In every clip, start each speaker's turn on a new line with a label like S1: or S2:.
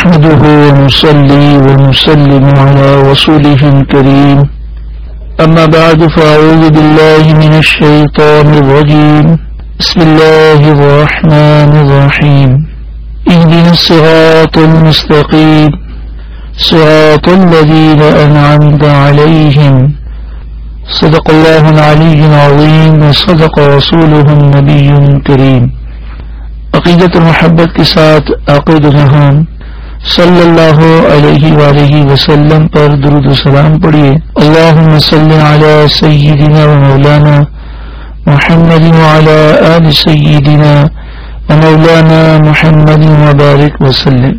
S1: نحمده ونصلي ونسلم على رسوله الكريم أما بعد فأعوذ بالله من الشيطان الرجيم بسم الله الرحمن الرحيم اهدنا الصراط المستقيم صراط الذين أنعمت عليهم صدق الله العلي العظيم وصدق رسوله النبي الكريم عقیدت و محبت کے ساتھ عقید جہان صلی اللہ علیہ وآلہ وسلم پر درود و سلام پڑھیے. اللہم صلی علی سیدنا و مولانا محمد وعلی آل سیدنا و مولانا محمد وبارک وسلم.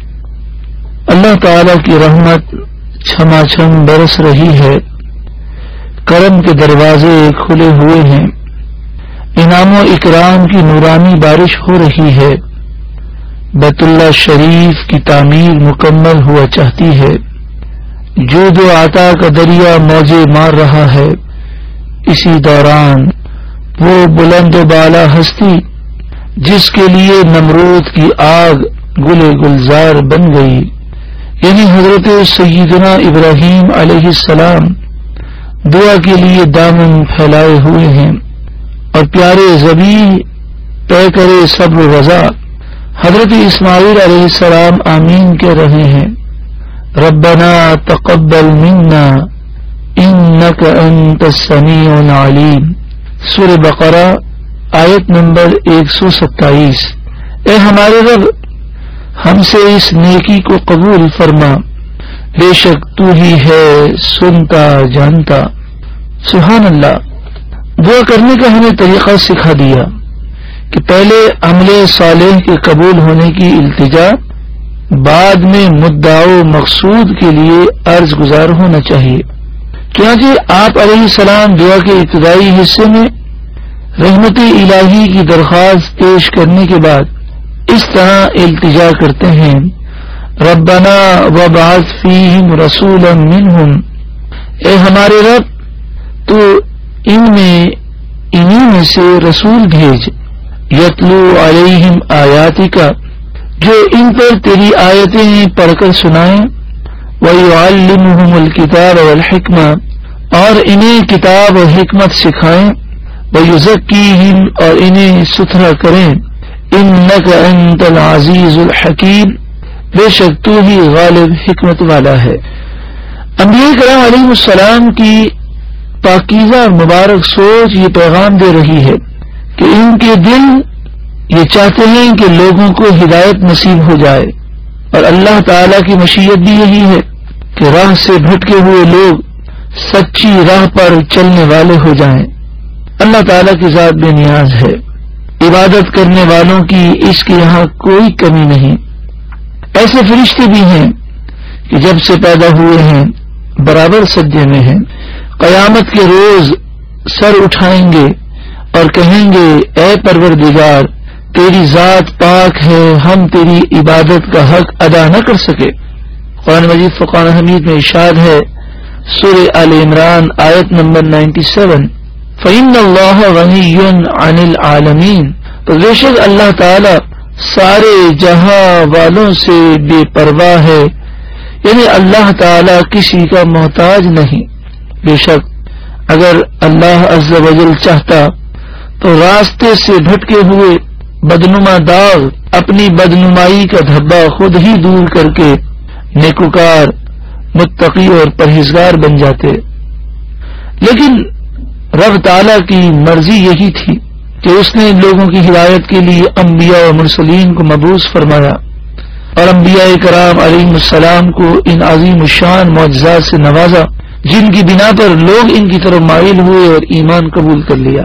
S1: اللہ تعالی کی رحمت چھما چھم برس رہی ہے، کرم کے دروازے کھلے ہوئے ہیں، انعام و اکرام کی نورانی بارش ہو رہی ہے، بیت اللہ شریف کی تعمیر مکمل ہوا چاہتی ہے، جود و عطا کا دریا موجیں مار رہا ہے. اسی دوران وہ بلند و بالا ہستی جس کے لیے نمرود کی آگ گل گلزار بن گئی، یعنی حضرت سیدنا ابراہیم علیہ السلام دعا کے لیے دامن پھیلائے ہوئے ہیں، اور پیارے ذبیح طے کرے صبر و رضا حضرت اسماعیل علیہ السلام آمین کہہ رہے ہیں. ربنا تقبل منا انک انت السمیع العلیم، سورہ بقرہ آیت نمبر 127. اے ہمارے رب، ہم سے اس نیکی کو قبول فرما، بے شک تو ہی ہے سنتا جانتا. سبحان اللہ. دعا کرنے کا ہمیں طریقہ سکھا دیا کہ پہلے عمل صالح کے قبول ہونے کی التجا، بعد میں مدعا و مقصود کے لیے عرض گزار ہونا چاہیے. کیونکہ آپ علیہ السلام دعا کے ابتدائی حصے میں رحمت الہی کی درخواست پیش کرنے کے بعد اس طرح التجا کرتے ہیں: ربنا وابعث فیہم رسولا منہم، اے ہمارے رب تو انہی میں سے رسول بھیج، یتلو علیہم آیاتک، جو ان پر تیری آیتیں پڑھ کر سنائیں، ویعلمہم الکتاب والحکمہ، اور انہیں کتاب و حکمت سکھائیں، ویزکیہم، اور انہیں ستھرا کریں، انک انت العزیز الحکیم، بے شک تو ہی غالب حکمت والا ہے. انبیاء کرام علیہ السلام کی پاکیزہ اور مبارک سوچ یہ پیغام دے رہی ہے کہ ان کے دل یہ چاہتے ہیں کہ لوگوں کو ہدایت نصیب ہو جائے، اور اللہ تعالی کی مشیت بھی یہی ہے کہ راہ سے بھٹکے ہوئے لوگ سچی راہ پر چلنے والے ہو جائیں. اللہ تعالی کی ذات بے نیاز ہے، عبادت کرنے والوں کی اس کے یہاں کوئی کمی نہیں. ایسے فرشتے بھی ہیں کہ جب سے پیدا ہوئے ہیں برابر سجدے میں ہیں، قیامت کے روز سر اٹھائیں گے اور کہیں گے: اے پروردگار، تیری ذات پاک ہے، ہم تیری عبادت کا حق ادا نہ کر سکے. قرآن مجید فرقان حمید میں ارشاد ہے، سورہ آل عمران آیت نمبر 97، فَإِنَّ اللَّهَ غَنِيٌّ عَنِ الْعَالَمِينَ، تو بے شک اللہ تعالی سارے جہاں والوں سے بے پرواہ ہے، یعنی اللہ تعالی کسی کا محتاج نہیں. بے شک اگر اللہ عز و جل چاہتا تو راستے سے بھٹکے ہوئے بدنما داغ اپنی بدنمائی کا دھبا خود ہی دور کر کے نیکوکار، متقی اور پرہیزگار بن جاتے. لیکن رب تعالی کی مرضی یہی تھی کہ اس نے لوگوں کی ہدایت کے لیے انبیاء و مرسلین کو مبعوث فرمایا، اور انبیاء کرام علیہ السلام کو ان عظیم الشان معجزات سے نوازا جن کی بنا پر لوگ ان کی طرف مائل ہوئے اور ایمان قبول کر لیا.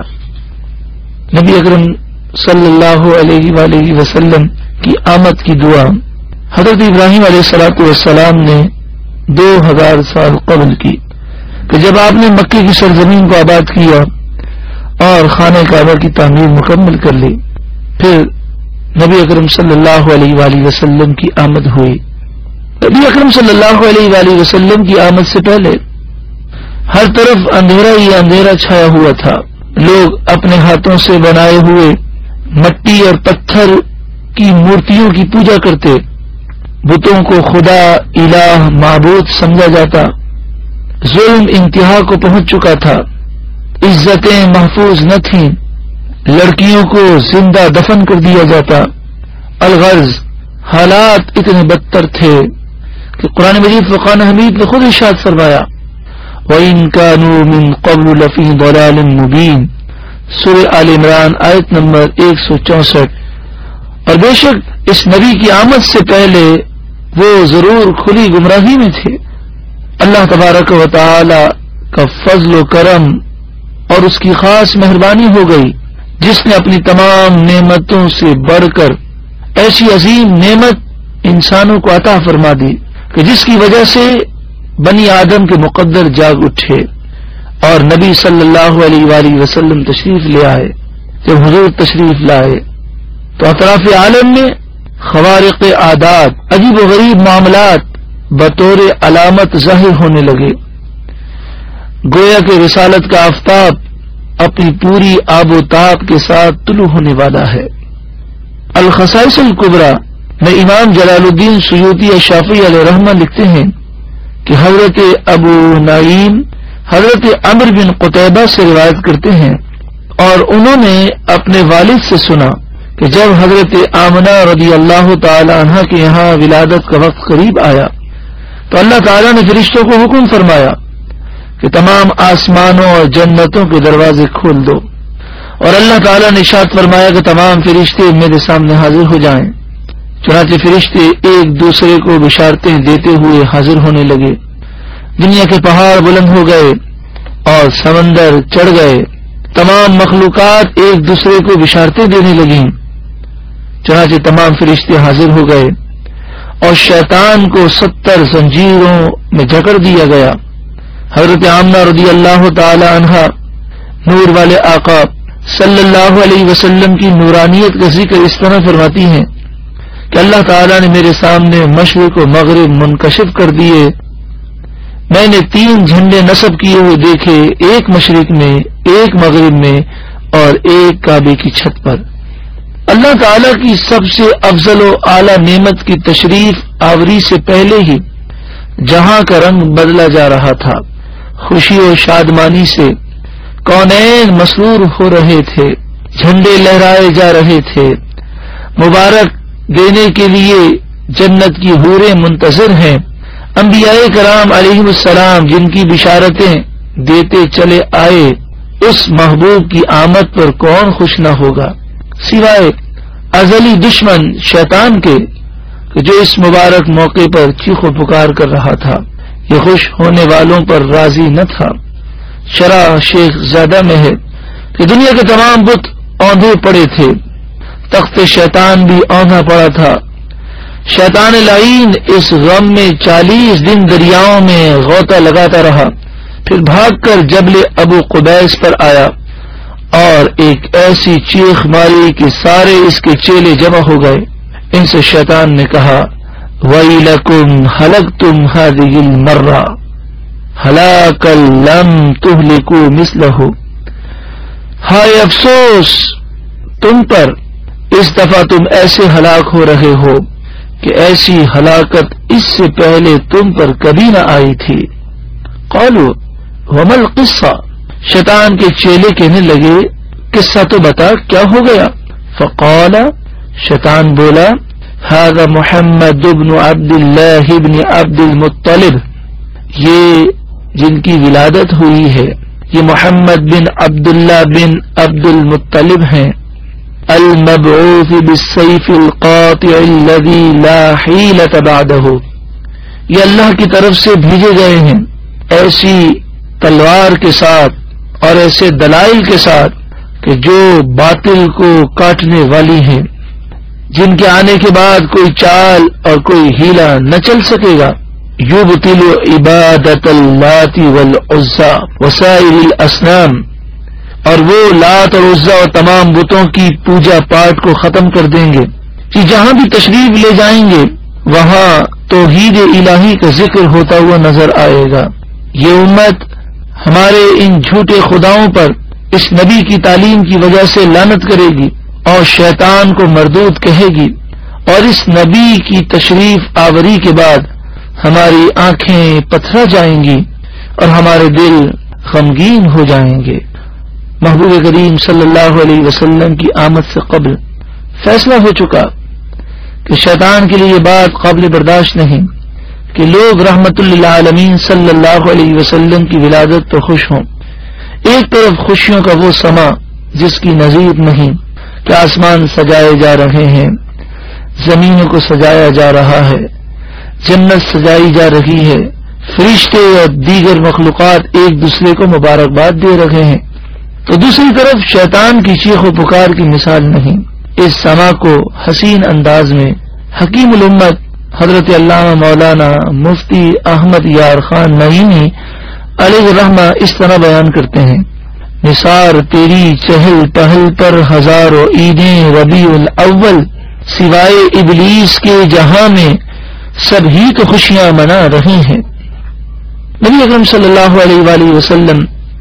S1: نبی اکرم صلی اللہ علیہ وآلہ وسلم کی آمد کی دعا حضرت ابراہیم علیہ السلام نے 2000 سال قبل کی کہ جب آپ نے مکے کی سرزمین کو آباد کیا اور خانہ کعبہ کی تعمیر مکمل کر لی، پھر نبی اکرم صلی اللہ علیہ وآلہ وسلم کی آمد ہوئی. نبی اکرم صلی اللہ علیہ وآلہ وسلم کی آمد سے پہلے ہر طرف اندھیرا ہی اندھیرا چھایا ہوا تھا. لوگ اپنے ہاتھوں سے بنائے ہوئے مٹی اور پتھر کی مورتیوں کی پوجا کرتے، بتوں کو خدا، الہ، معبود سمجھا جاتا، ظلم انتہا کو پہنچ چکا تھا، عزتیں محفوظ نہ تھیں، لڑکیوں کو زندہ دفن کر دیا جاتا۔ الغرض حالات اتنے بدتر تھے کہ قرآن مجید فرقان حمید نے خود ارشاد فرمایا وَإِن كَانُوا مِن قَبْلُ لَفِي ضَلَالٍ مُبِينٍ، سورہ آل عمران آیت نمبر 164۔ اور بے شک اس نبی کی آمد سے پہلے وہ ضرور کھلی گمراہی میں تھے۔ اللہ تبارک و تعالی کا فضل و کرم اور اس کی خاص مہربانی ہو گئی جس نے اپنی تمام نعمتوں سے بڑھ کر ایسی عظیم نعمت انسانوں کو عطا فرما دی کہ جس کی وجہ سے بنی آدم کے مقدر جاگ اٹھے اور نبی صلی اللہ علیہ وآلہ وسلم تشریف لے آئے۔ جب حضور تشریف لائے تو اطراف عالم میں خوارق عادات، عجیب و غریب معاملات بطور علامت ظاہر ہونے لگے، گویا کہ رسالت کا آفتاب اپنی پوری آب و تاب کے ساتھ طلوع ہونے والا ہے۔ الخصائص الکبریٰ میں امام جلال الدین سیوطی الشافعی علیہ رحمہ لکھتے ہیں کہ حضرت ابو نعیم حضرت عمرو بن قتیبہ سے روایت کرتے ہیں اور انہوں نے اپنے والد سے سنا کہ جب حضرت آمنہ رضی اللہ تعالی عنہ کے یہاں ولادت کا وقت قریب آیا تو اللہ تعالیٰ نے فرشتوں کو حکم فرمایا کہ تمام آسمانوں اور جنتوں کے دروازے کھول دو، اور اللہ تعالیٰ نے ارشاد فرمایا کہ تمام فرشتے میرے سامنے حاضر ہو جائیں۔ چنانچہ فرشتے ایک دوسرے کو بشارتیں دیتے ہوئے حاضر ہونے لگے، دنیا کے پہاڑ بلند ہو گئے اور سمندر چڑھ گئے، تمام مخلوقات ایک دوسرے کو بشارتیں دینے لگیں۔ چنانچہ تمام فرشتے حاضر ہو گئے اور شیطان کو 70 زنجیروں میں جکڑ دیا گیا۔ حضرت آمنہ رضی اللہ تعالی عنہا نور والے آقا صلی اللہ علیہ وسلم کی نورانیت کا ذکر اس طرح فرماتی ہیں کہ اللہ تعالیٰ نے میرے سامنے مشرق و مغرب منکشف کر دیے، میں نے 3 جھنڈے نصب کیے ہوئے دیکھے، ایک مشرق میں، ایک مغرب میں اور ایک کعبے کی چھت پر۔ اللہ تعالیٰ کی سب سے افضل و اعلی نعمت کی تشریف آوری سے پہلے ہی جہاں کا رنگ بدلا جا رہا تھا، خوشی و شادمانی سے کونین مسرور ہو رہے تھے، جھنڈے لہرائے جا رہے تھے، مبارک دینے کے لیے جنت کی حوریں منتظر ہیں، انبیاء کرام علیہم السلام جن کی بشارتیں دیتے چلے آئے، اس محبوب کی آمد پر کون خوش نہ ہوگا سوائے ازلی دشمن شیطان کے جو اس مبارک موقع پر چیخ و پکار کر رہا تھا۔ یہ خوش ہونے والوں پر راضی نہ تھا۔ شرح شیخ زیادہ میں ہے کہ دنیا کے تمام بت اوندھے پڑے تھے، تخت شیطان بھی اوندھا پڑا تھا۔ شیطان لعین اس غم میں 40 دن دریاؤں میں غوطہ لگاتا رہا، پھر بھاگ کر جبل ابو قبیس پر آیا اور ایک ایسی چیخ ماری کہ سارے اس کے چیلے جمع ہو گئے۔ ان سے شیطان نے کہا وَيْلَكُمْ هَلَكْتُمْ هَذِهِ الْمَرَّةَ هَلَاكًا لَمْ تُهْلِكُوا مِثْلَهُ، ہائے افسوس تم پر، اس دفعہ تم ایسے ہلاک ہو رہے ہو کہ ایسی ہلاکت اس سے پہلے تم پر کبھی نہ آئی تھی۔ قالوا وما القصہ، شیطان کے چیلے کہنے لگے قصہ تو بتا کیا ہو گیا۔ فقال، شیطان بولا هذا محمد بن عبد اللہ بن عبد المطلب، یہ جن کی ولادت ہوئی ہے یہ محمد بن عبداللہ بن عبد المطلب ہیں، المبعوث بالسیف القاطع الذي لا حیلة بعده، یہ اللہ کی طرف سے بھیجے گئے ہیں ایسی تلوار کے ساتھ اور ایسے دلائل کے ساتھ کہ جو باطل کو کاٹنے والی ہیں، جن کے آنے کے بعد کوئی چال اور کوئی ہیلا نہ چل سکے گا۔ یبطل عبادت اللات والعزى وسائر الاصنام، اور وہ لات اور عزا اور تمام بتوں کی پوجا پاٹ کو ختم کر دیں گے کہ جہاں بھی تشریف لے جائیں گے وہاں توحید الہی کا ذکر ہوتا ہوا نظر آئے گا۔ یہ امت ہمارے ان جھوٹے خداؤں پر اس نبی کی تعلیم کی وجہ سے لعنت کرے گی اور شیطان کو مردود کہے گی اور اس نبی کی تشریف آوری کے بعد ہماری آنکھیں پتھرا جائیں گی اور ہمارے دل غمگین ہو جائیں گے۔ محبوب کریم صلی اللہ علیہ وسلم کی آمد سے قبل فیصلہ ہو چکا کہ شیطان کے لیے یہ بات قابل برداشت نہیں کہ لوگ رحمت للعالمین صلی اللہ علیہ وسلم کی ولادت پر خوش ہوں۔ ایک طرف خوشیوں کا وہ سما جس کی نظیر نہیں کہ آسمان سجائے جا رہے ہیں، زمینوں کو سجایا جا رہا ہے، جنت سجائی جا رہی ہے، فرشتے اور دیگر مخلوقات ایک دوسرے کو مبارکباد دے رہے ہیں، تو دوسری طرف شیطان کی چیخ و پکار کی مثال نہیں۔ اس سما کو حسین انداز میں حکیم الامت حضرت علامہ مولانا مفتی احمد یار خان نعیمی علیہ الرحمہ اس طرح بیان کرتے ہیں: نثار تیری چہل پہل پر ہزاروں عیدیں ربیع الاول، سوائے ابلیس کے جہاں میں سب ہی تو خوشیاں منا رہی ہیں۔ نبی اکرم صلی اللہ علیہ وآلہ وسلم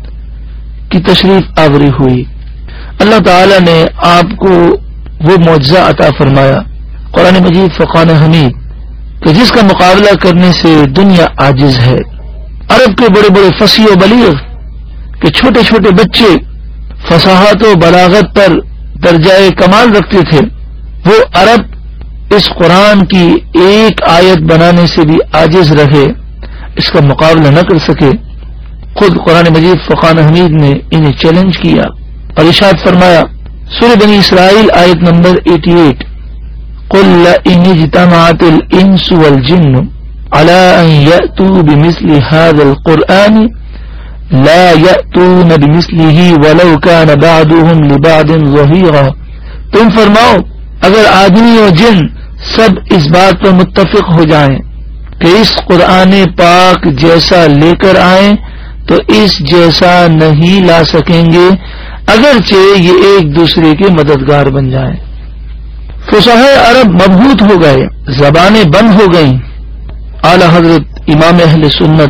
S1: کی تشریف آوری ہوئی، اللہ تعالی نے آپ کو وہ معجزہ عطا فرمایا، قرآن مجید فرقان حمید، کہ جس کا مقابلہ کرنے سے دنیا عاجز ہے۔ عرب کے بڑے بڑے فصیح و بلیغ کہ چھوٹے چھوٹے بچے فصاحت و بلاغت پر درجہ کمال رکھتے تھے، وہ عرب اس قرآن کی ایک آیت بنانے سے بھی عاجز رہے، اس کا مقابلہ نہ کر سکے۔ خود قرآن مجید فرقان حمید نے انہیں چیلنج کیا اور ارشاد فرمایا، سورہ بنی اسرائیل آیت نمبر 88، قل لئن اجتمعت الانس والجن على ان يأتوا بمثل هذا القرآن لا يأتون بمثله ولو كان بعضهم لبعض ظهيرا۔ تم فرماؤ اگر آدمی اور جن سب اس بات پر متفق ہو جائیں کہ اس قرآن پاک جیسا لے کر آئیں تو اس جیسا نہیں لا سکیں گے، اگرچہ یہ ایک دوسرے کے مددگار بن جائیں۔ فصحاء عرب مبہوت ہو گئے، زبانیں بند ہو گئیں۔ اعلی حضرت امام اہل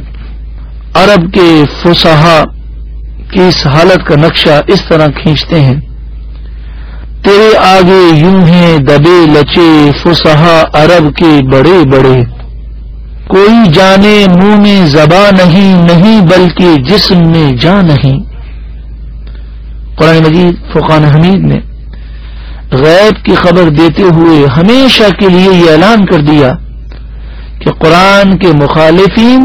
S1: سنت عرب کے فصحاء کی اس حالت کا نقشہ اس طرح کھینچتے ہیں: تیرے آگے یوں ہیں دبے لچے فصحاء عرب کے بڑے بڑے، کوئی جانے منہ میں زبان نہیں بلکہ جسم میں جان نہیں۔ قرآن مجید فرقان حمید نے غیب کی خبر دیتے ہوئے ہمیشہ کے لیے یہ اعلان کر دیا کہ قرآن کے مخالفین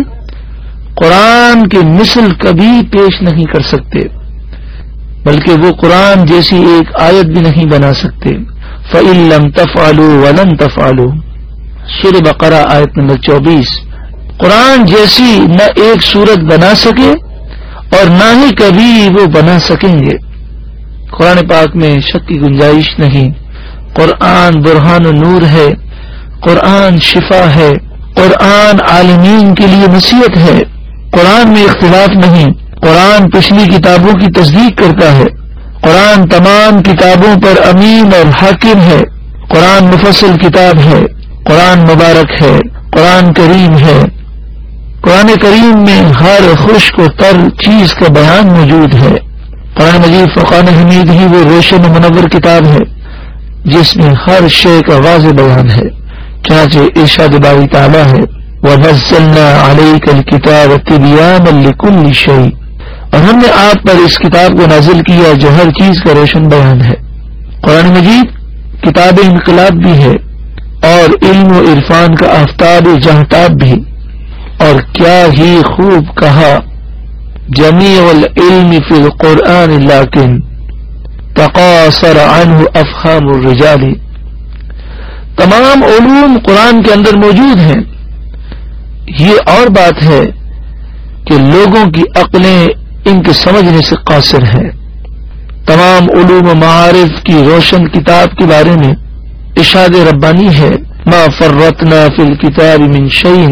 S1: قرآن کے مثل کبھی پیش نہیں کر سکتے، بلکہ وہ قرآن جیسی ایک آیت بھی نہیں بنا سکتے۔ فَإِن لَّمْ تَفْعَلُوا وَلَن تَفْعَلُوا، سورہ بقرہ آیت نمبر 24۔ قرآن جیسی نہ ایک صورت بنا سکے اور نہ ہی کبھی وہ بنا سکیں گے۔ قرآن پاک میں شک کی گنجائش نہیں۔ قرآن برہان و نور ہے، قرآن شفا ہے، قرآن عالمین کے لیے نصیحت ہے، قرآن میں اختلاف نہیں، قرآن پچھلی کتابوں کی تصدیق کرتا ہے، قرآن تمام کتابوں پر امین اور حاکم ہے، قرآن مفصل کتاب ہے، قرآن مبارک ہے، قرآن کریم ہے۔ قرآن کریم میں ہر خشک و تر چیز کا بیان موجود ہے۔ قرآن مجید فرقان حمید ہی وہ روشن و منور کتاب ہے جس میں ہر شے کا واضح بیان ہے، چنانچہ ارشاد باری تعالی ہے وَنَزَّلْنَا عَلَيْكَ الْكِتَابَ تِبْيَانًا لِكُلِّ شَيْءٍ، اور ہم نے آپ پر اس کتاب کو نازل کیا جو ہر چیز کا روشن بیان ہے۔ قرآن مجید کتاب انقلاب بھی ہے اور علم و عرفان کا آفتاب جہتاب بھی، اور کیا ہی خوب کہا جمیع العلم فی القرآن لیکن تقاصر عنہ افہام الرجال، تمام علوم قرآن کے اندر موجود ہیں، یہ اور بات ہے کہ لوگوں کی عقلیں ان کے سمجھنے سے قاصر ہیں۔ تمام علوم و معارف کی روشن کتاب کے بارے میں ارشاد ربانی ہے ما فرطنا فی الکتاب من شیء،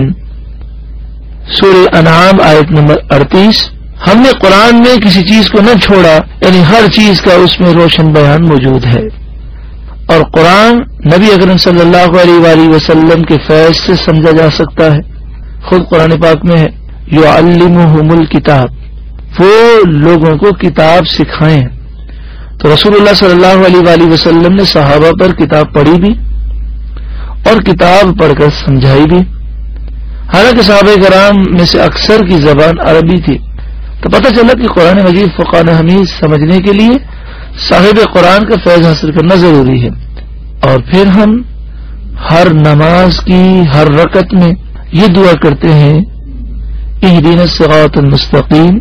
S1: سورہ انعام آیت نمبر 38، ہم نے قرآن میں کسی چیز کو نہ چھوڑا، یعنی ہر چیز کا اس میں روشن بیان موجود ہے۔ اور قرآن نبی اکرم صلی اللہ علیہ وآلہ وسلم کے فیض سے سمجھا جا سکتا ہے۔ خود قرآن پاک میں ہے یعلمہم الکتاب، وہ لوگوں کو کتاب سکھائیں۔ تو رسول اللہ صلی اللہ علیہ وآلہ وسلم نے صحابہ پر کتاب پڑھی بھی اور کتاب پڑھ کر سمجھائی بھی. حالانکہ صحابہ کرام میں سے اکثر کی زبان عربی تھی. تو پتہ چلا کہ قرآن مجید فقہ حمید سمجھنے کے لیے صاحب قرآن کا فیض حاصل کرنا ضروری ہے. اور پھر ہم ہر نماز کی ہر رکعت میں یہ دعا کرتے ہیں اہدنا الصراط المستقیم،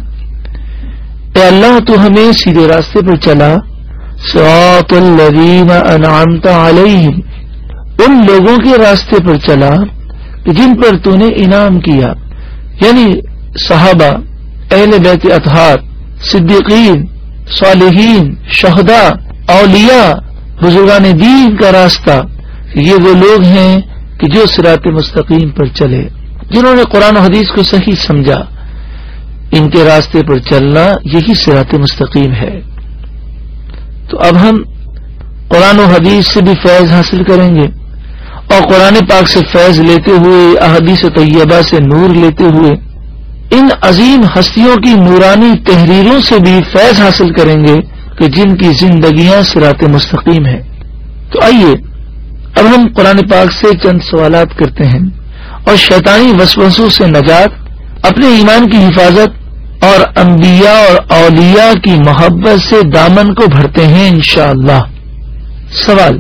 S1: اے اللہ تو ہمیں سیدھے راستے پر چلا. صراط الذین انعمت علیہم، ان لوگوں کے راستے پر چلا جن پر تو نے انعام کیا، یعنی صحابہ، اہل بیت اطہار، صدیقین، صالحین، شہداء، اولیاء، بزرگان دین کا راستہ. یہ وہ لوگ ہیں کہ جو صراط مستقیم پر چلے، جنہوں نے قرآن و حدیث کو صحیح سمجھا. ان کے راستے پر چلنا یہی صراط مستقیم ہے. تو اب ہم قرآن و حدیث سے بھی فیض حاصل کریں گے، اور قرآن پاک سے فیض لیتے ہوئے، احادیث طیبہ سے نور لیتے ہوئے، ان عظیم ہستیوں کی نورانی تحریروں سے بھی فیض حاصل کریں گے کہ جن کی زندگیاں صراط مستقیم ہیں. تو آئیے اب ہم قرآن پاک سے چند سوالات کرتے ہیں اور شیطانی وسوسوں سے نجات، اپنے ایمان کی حفاظت اور انبیاء اور اولیاء کی محبت سے دامن کو بھرتے ہیں انشاءاللہ. سوال: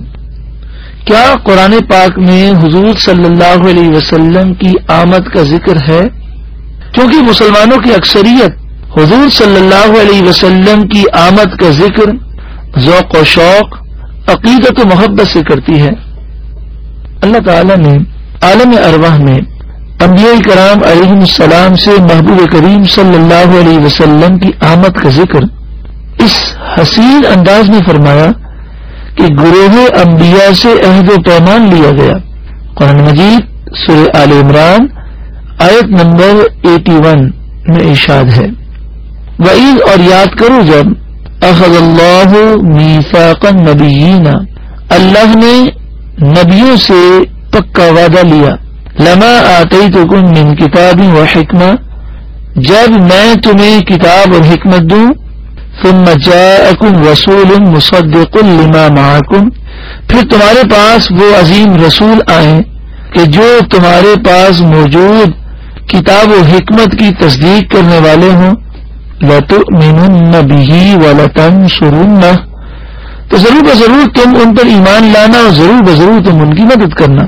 S1: کیا قرآن پاک میں حضور صلی اللہ علیہ وسلم کی آمد کا ذکر ہے؟ کیونکہ مسلمانوں کی اکثریت حضور صلی اللہ علیہ وسلم کی آمد کا ذکر ذوق و شوق، عقیدت و محبت سے کرتی ہے. اللہ تعالی نے عالم ارواح میں انبیاء کرام علیہم السلام سے محبوب کریم صلی اللہ علیہ وسلم کی آمد کا ذکر اس حسین انداز میں فرمایا کہ گروہ انبیاء سے عہد و پیمان لیا گیا. قرآن مجید سورہ آل عمران آیت نمبر 81 میں ارشاد ہے: وَإِذْ، اور یاد کرو جب اخذ اللہ میثاق النبیین، اللہ نے نبیوں سے پکا وعدہ لیا، لما آتیتکم من کتاب و حکمہ، جب میں تمہیں کتاب اور حکمت دوں، ثم جاءکم رسول مصدق لما معکم، پھر تمہارے پاس وہ عظیم رسول آئیں کہ جو تمہارے پاس موجود کتاب و حکمت کی تصدیق کرنے والے ہوں. لَتُؤْمِنُنَّ بِهِ وَلَتَنْصُرُنَّهُ، تو ضرور بضرور تم ان پر ایمان لانا اور ضرور بضرور تم ان کی مدد کرنا.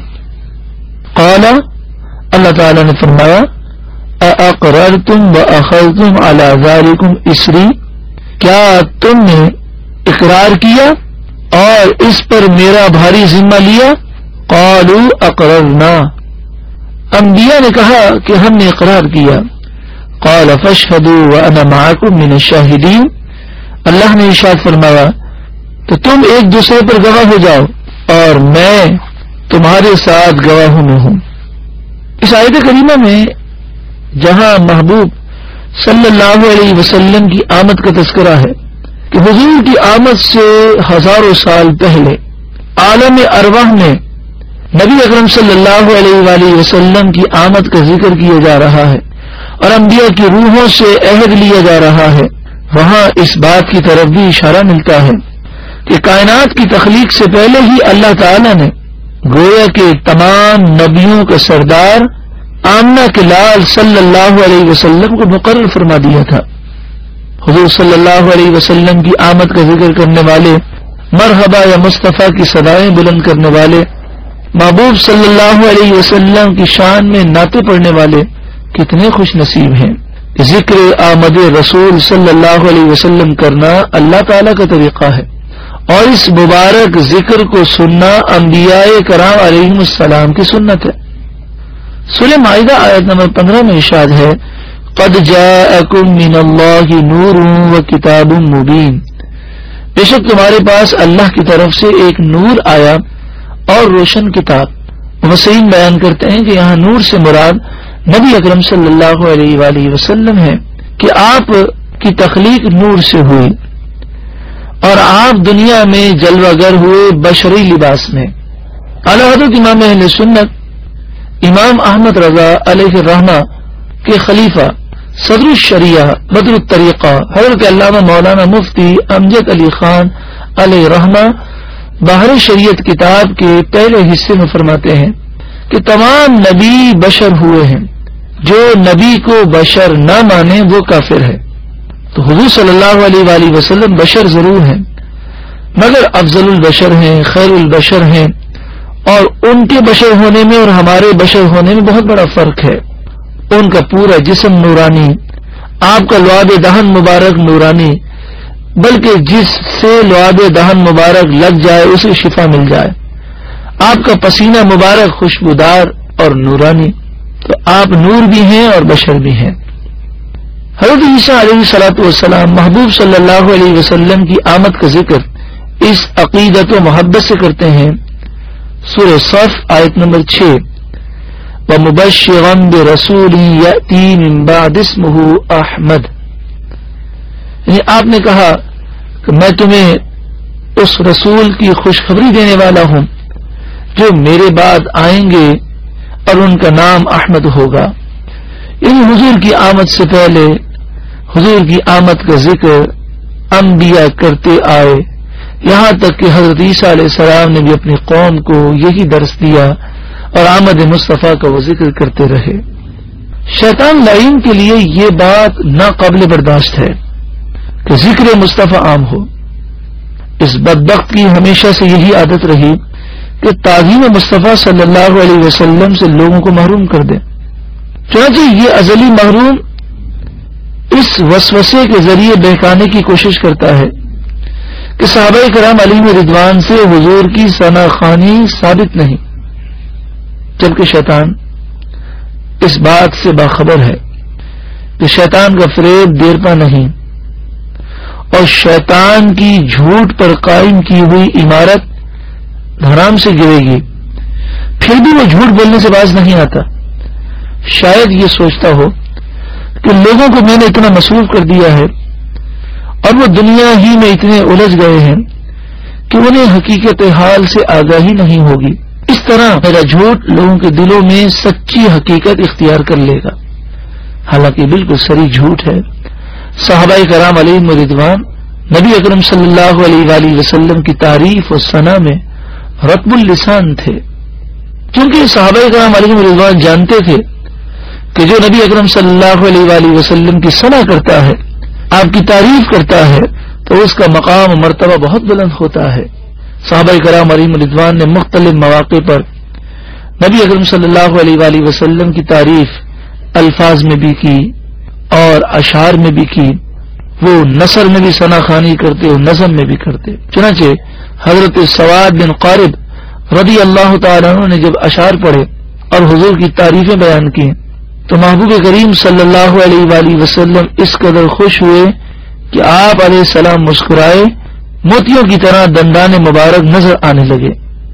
S1: قال، اللہ تعالی نے فرمایا: اَأَقْرَرْتُمْ وَأَخَذْتُمْ عَلَى ذَلِكُمْ إِصْرِي، کیا تم نے اقرار کیا اور اس پر میرا بھاری ذمہ لیا؟ قالوا اقررنا، انبیاء نے کہا کہ ہم نے اقرار کیا. قال فاشهدوا وانا معكم من الشاهدين، اللہ نے ارشاد فرمایا تو تم ایک دوسرے پر گواہ ہو جاؤ اور میں تمہارے ساتھ گواہوں میں ہوں. اس آیت کریمہ میں جہاں محبوب صلی اللہ علیہ وسلم کی آمد کا تذکرہ ہے کہ حضور کی آمد سے ہزاروں سال پہلے عالم ارواح میں نبی اکرم صلی اللہ علیہ وآلہ وسلم کی آمد کا ذکر کیا جا رہا ہے اور انبیاء کی روحوں سے عہد لیا جا رہا ہے، وہاں اس بات کی طرف بھی اشارہ ملتا ہے کہ کائنات کی تخلیق سے پہلے ہی اللہ تعالی نے گویا کہ تمام نبیوں کا سردار آمنہ کے لال صلی اللہ علیہ وسلم کو مقرر فرما دیا تھا. حضور صلی اللہ علیہ وسلم کی آمد کا ذکر کرنے والے، مرحبا یا مصطفیٰ کی صدائیں بلند کرنے والے، محبوب صلی اللہ علیہ وسلم کی شان میں نعتیں پڑھنے والے کتنے خوش نصیب ہیں. ذکر آمد رسول صلی اللہ علیہ وسلم کرنا اللہ تعالیٰ کا طریقہ ہے، اور اس مبارک ذکر کو سننا انبیاء کرام علیہم السلام کی سنت ہے. سورہ مائدہ آیت نمبر 15 میں ارشاد ہے: قد جاءکم من اللہ نور و کتاب مبین، بے شک تمہارے پاس اللہ کی طرف سے ایک نور آیا اور روشن کتاب. مفسرین بیان کرتے ہیں کہ یہاں نور سے مراد نبی اکرم صلی اللہ علیہ وآلہ وسلم ہے کہ آپ کی تخلیق نور سے ہوئی اور آپ دنیا میں جلوہ گر ہوئے بشری لباس میں. اعلی حضرت امام اہل سنت امام احمد رضا علیہ الرحمہ کے خلیفہ صدر الشریعہ بدر الطریقہ حضرت علامہ مولانا مفتی امجد علی خان علیہ الرحمہ باہر شریعت کتاب کے پہلے حصے میں فرماتے ہیں کہ تمام نبی بشر ہوئے ہیں، جو نبی کو بشر نہ مانے وہ کافر ہے۔ تو حضور صلی اللہ علیہ وآلہ وسلم بشر ضرور ہیں، مگر افضل البشر ہیں، خیر البشر ہیں، اور ان کے بشر ہونے میں اور ہمارے بشر ہونے میں بہت بڑا فرق ہے۔ ان کا پورا جسم نورانی، آپ کا لعاب دہن مبارک نورانی، بلکہ جس سے لعاب دہن مبارک لگ جائے اسے شفا مل جائے، آپ کا پسینہ مبارک خوشبودار اور نورانی، تو آپ نور بھی ہیں اور بشر بھی ہیں۔ حضرت عیسیٰ علیہ الصلوۃ والسلام محبوب صلی اللہ علیہ وسلم کی آمد کا ذکر اس عقیدت و محبت سے کرتے ہیں۔ سورہ صف آیت نمبر 6، وَمُبَشِّرًا بِرَسُولٍ يَأْتِي مِن بَعْدِ اسْمُهُ أَحْمَدُ، یعنی آپ نے کہا کہ میں تمہیں اس رسول کی خوشخبری دینے والا ہوں جو میرے بعد آئیں گے اور ان کا نام احمد ہوگا۔ یعنی حضور کی آمد سے پہلے حضور کی آمد کا ذکر انبیاء کرتے آئے، یہاں تک کہ حضرت عیسیٰ علیہ السلام نے بھی اپنی قوم کو یہی درس دیا اور آمد مصطفیٰ کا وہ ذکر کرتے رہے۔ شیطان لعین کے لیے یہ بات ناقابل برداشت ہے کہ ذکر مصطفیٰ عام ہو۔ اس بدبخت کی ہمیشہ سے یہی عادت رہی کہ تعظیم مصطفیٰ صلی اللہ علیہ وسلم سے لوگوں کو محروم کر دے۔ چنانچہ یہ ازلی محروم اس وسوسے کے ذریعے بہکانے کی کوشش کرتا ہے کہ صحابہ کرام علیہ رضوان سے حضور کی ثنا خوانی ثابت نہیں، جبکہ شیطان اس بات سے باخبر ہے کہ شیطان کا فریب دیر پا نہیں، اور شیطان کی جھوٹ پر قائم کی ہوئی عمارت دھڑام سے گرے گی، پھر بھی وہ جھوٹ بولنے سے باز نہیں آتا۔ شاید یہ سوچتا ہو کہ لوگوں کو میں نے اتنا مصروف کر دیا ہے اور وہ دنیا ہی میں اتنے الجھ گئے ہیں کہ انہیں حقیقت حال سے آگاہی نہیں ہوگی، اس طرح میرا جھوٹ لوگوں کے دلوں میں سچی حقیقت اختیار کر لے گا۔ حالانکہ بالکل سری جھوٹ ہے۔ صحابہ کرام علیہم رضوان نبی اکرم صلی اللہ علیہ وآلہ وسلم کی تعریف و ثنا میں رطب اللسان تھے، کیونکہ صحابہ کرام علیہم رضوان جانتے تھے کہ جو نبی اکرم صلی اللہ علیہ وآلہ وسلم کی ثنا کرتا ہے، آپ کی تعریف کرتا ہے، تو اس کا مقام و مرتبہ بہت بلند ہوتا ہے۔ صحابہ کرام علیہم رضوان نے مختلف مواقع پر نبی اکرم صلی اللہ علیہ وآلہ وسلم کی تعریف الفاظ میں بھی کی اور اشعار میں بھی کی، وہ نثر میں بھی ثنا خوانی کرتے اور نظم میں بھی کرتے۔ چنانچہ حضرت سواد بن قارب رضی اللہ تعالیٰ عنہ نے جب اشعار پڑھے اور حضور کی تعریفیں بیان کی تو محبوب کریم صلی اللہ علیہ وآلہ وسلم اس قدر خوش ہوئے کہ آپ علیہ السلام مسکرائے، موتیوں کی طرح دندان مبارک نظر آنے لگے۔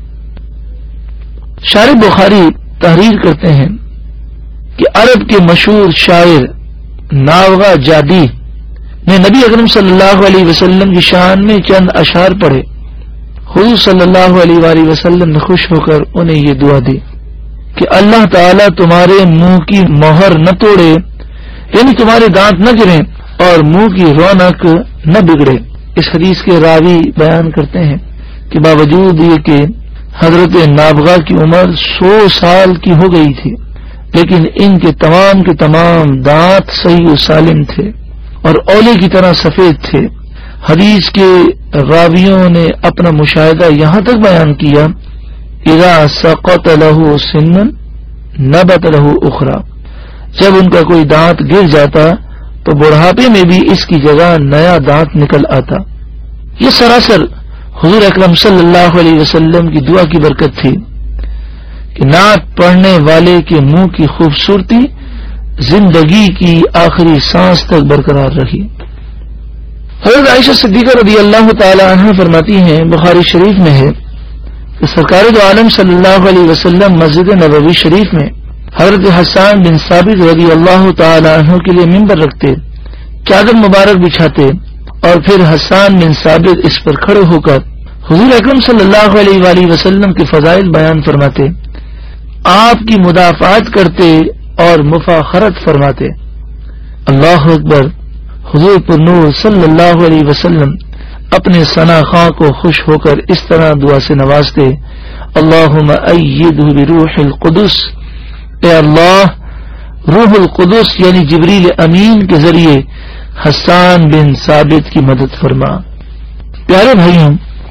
S1: شارح بخاری تحریر کرتے ہیں کہ عرب کے مشہور شاعر ناوغہ جادی نے نبی اکرم صلی اللہ علیہ وسلم کی شان میں چند اشعار پڑھے۔ حضور صلی اللہ علیہ وآلہ وسلم نے خوش ہو کر انہیں یہ دعا دی کہ اللہ تعالیٰ تمہارے منہ کی مہر نہ توڑے، یعنی تمہارے دانت نہ گریں اور منہ کی رونق نہ بگڑے۔ اس حدیث کے راوی بیان کرتے ہیں کہ باوجود یہ کہ حضرت نابغہ کی عمر 100 سال کی ہو گئی تھی، لیکن ان کے تمام دانت صحیح و سالم تھے اور اولے کی طرح سفید تھے۔ حدیث کے راویوں نے اپنا مشاہدہ یہاں تک بیان کیا، اذا سقط له سن نبت له اخرى، جب ان کا کوئی دانت گر جاتا تو بڑھاپے میں بھی اس کی جگہ نیا دانت نکل آتا۔ یہ سراسر حضور اکرم صلی اللہ علیہ وسلم کی دعا کی برکت تھی کہ نعت پڑھنے والے کے منہ کی خوبصورتی زندگی کی آخری سانس تک برقرار رہی۔ حضرت عائشہ صدیقہ رضی اللہ تعالی عنہ فرماتی ہیں، بخاری شریف میں ہے کہ سرکار دو عالم صلی اللہ علیہ وسلم مسجد نبوی شریف میں حضرت حسان بن ثابت رضی اللہ تعالی عنہ کے لیے ممبر رکھتے، چادر مبارک بچھاتے اور پھر حسان بن ثابت اس پر کھڑے ہو کر حضور اکرم صلی اللہ علیہ وآلہ وسلم کے فضائل بیان فرماتے، آپ کی مدافعت کرتے اور مفاخرت فرماتے۔ اللہ اکبر، حضور پر نور صلی اللہ علیہ وسلم اپنے ثنا خواں کو خوش ہو کر اس طرح دعا سے نوازتے، اللہم ایدہ بروح القدس، اے اللہ روح القدس یعنی جبریل امین کے ذریعے حسان بن ثابت کی مدد فرما۔ پیارے بھائیوں،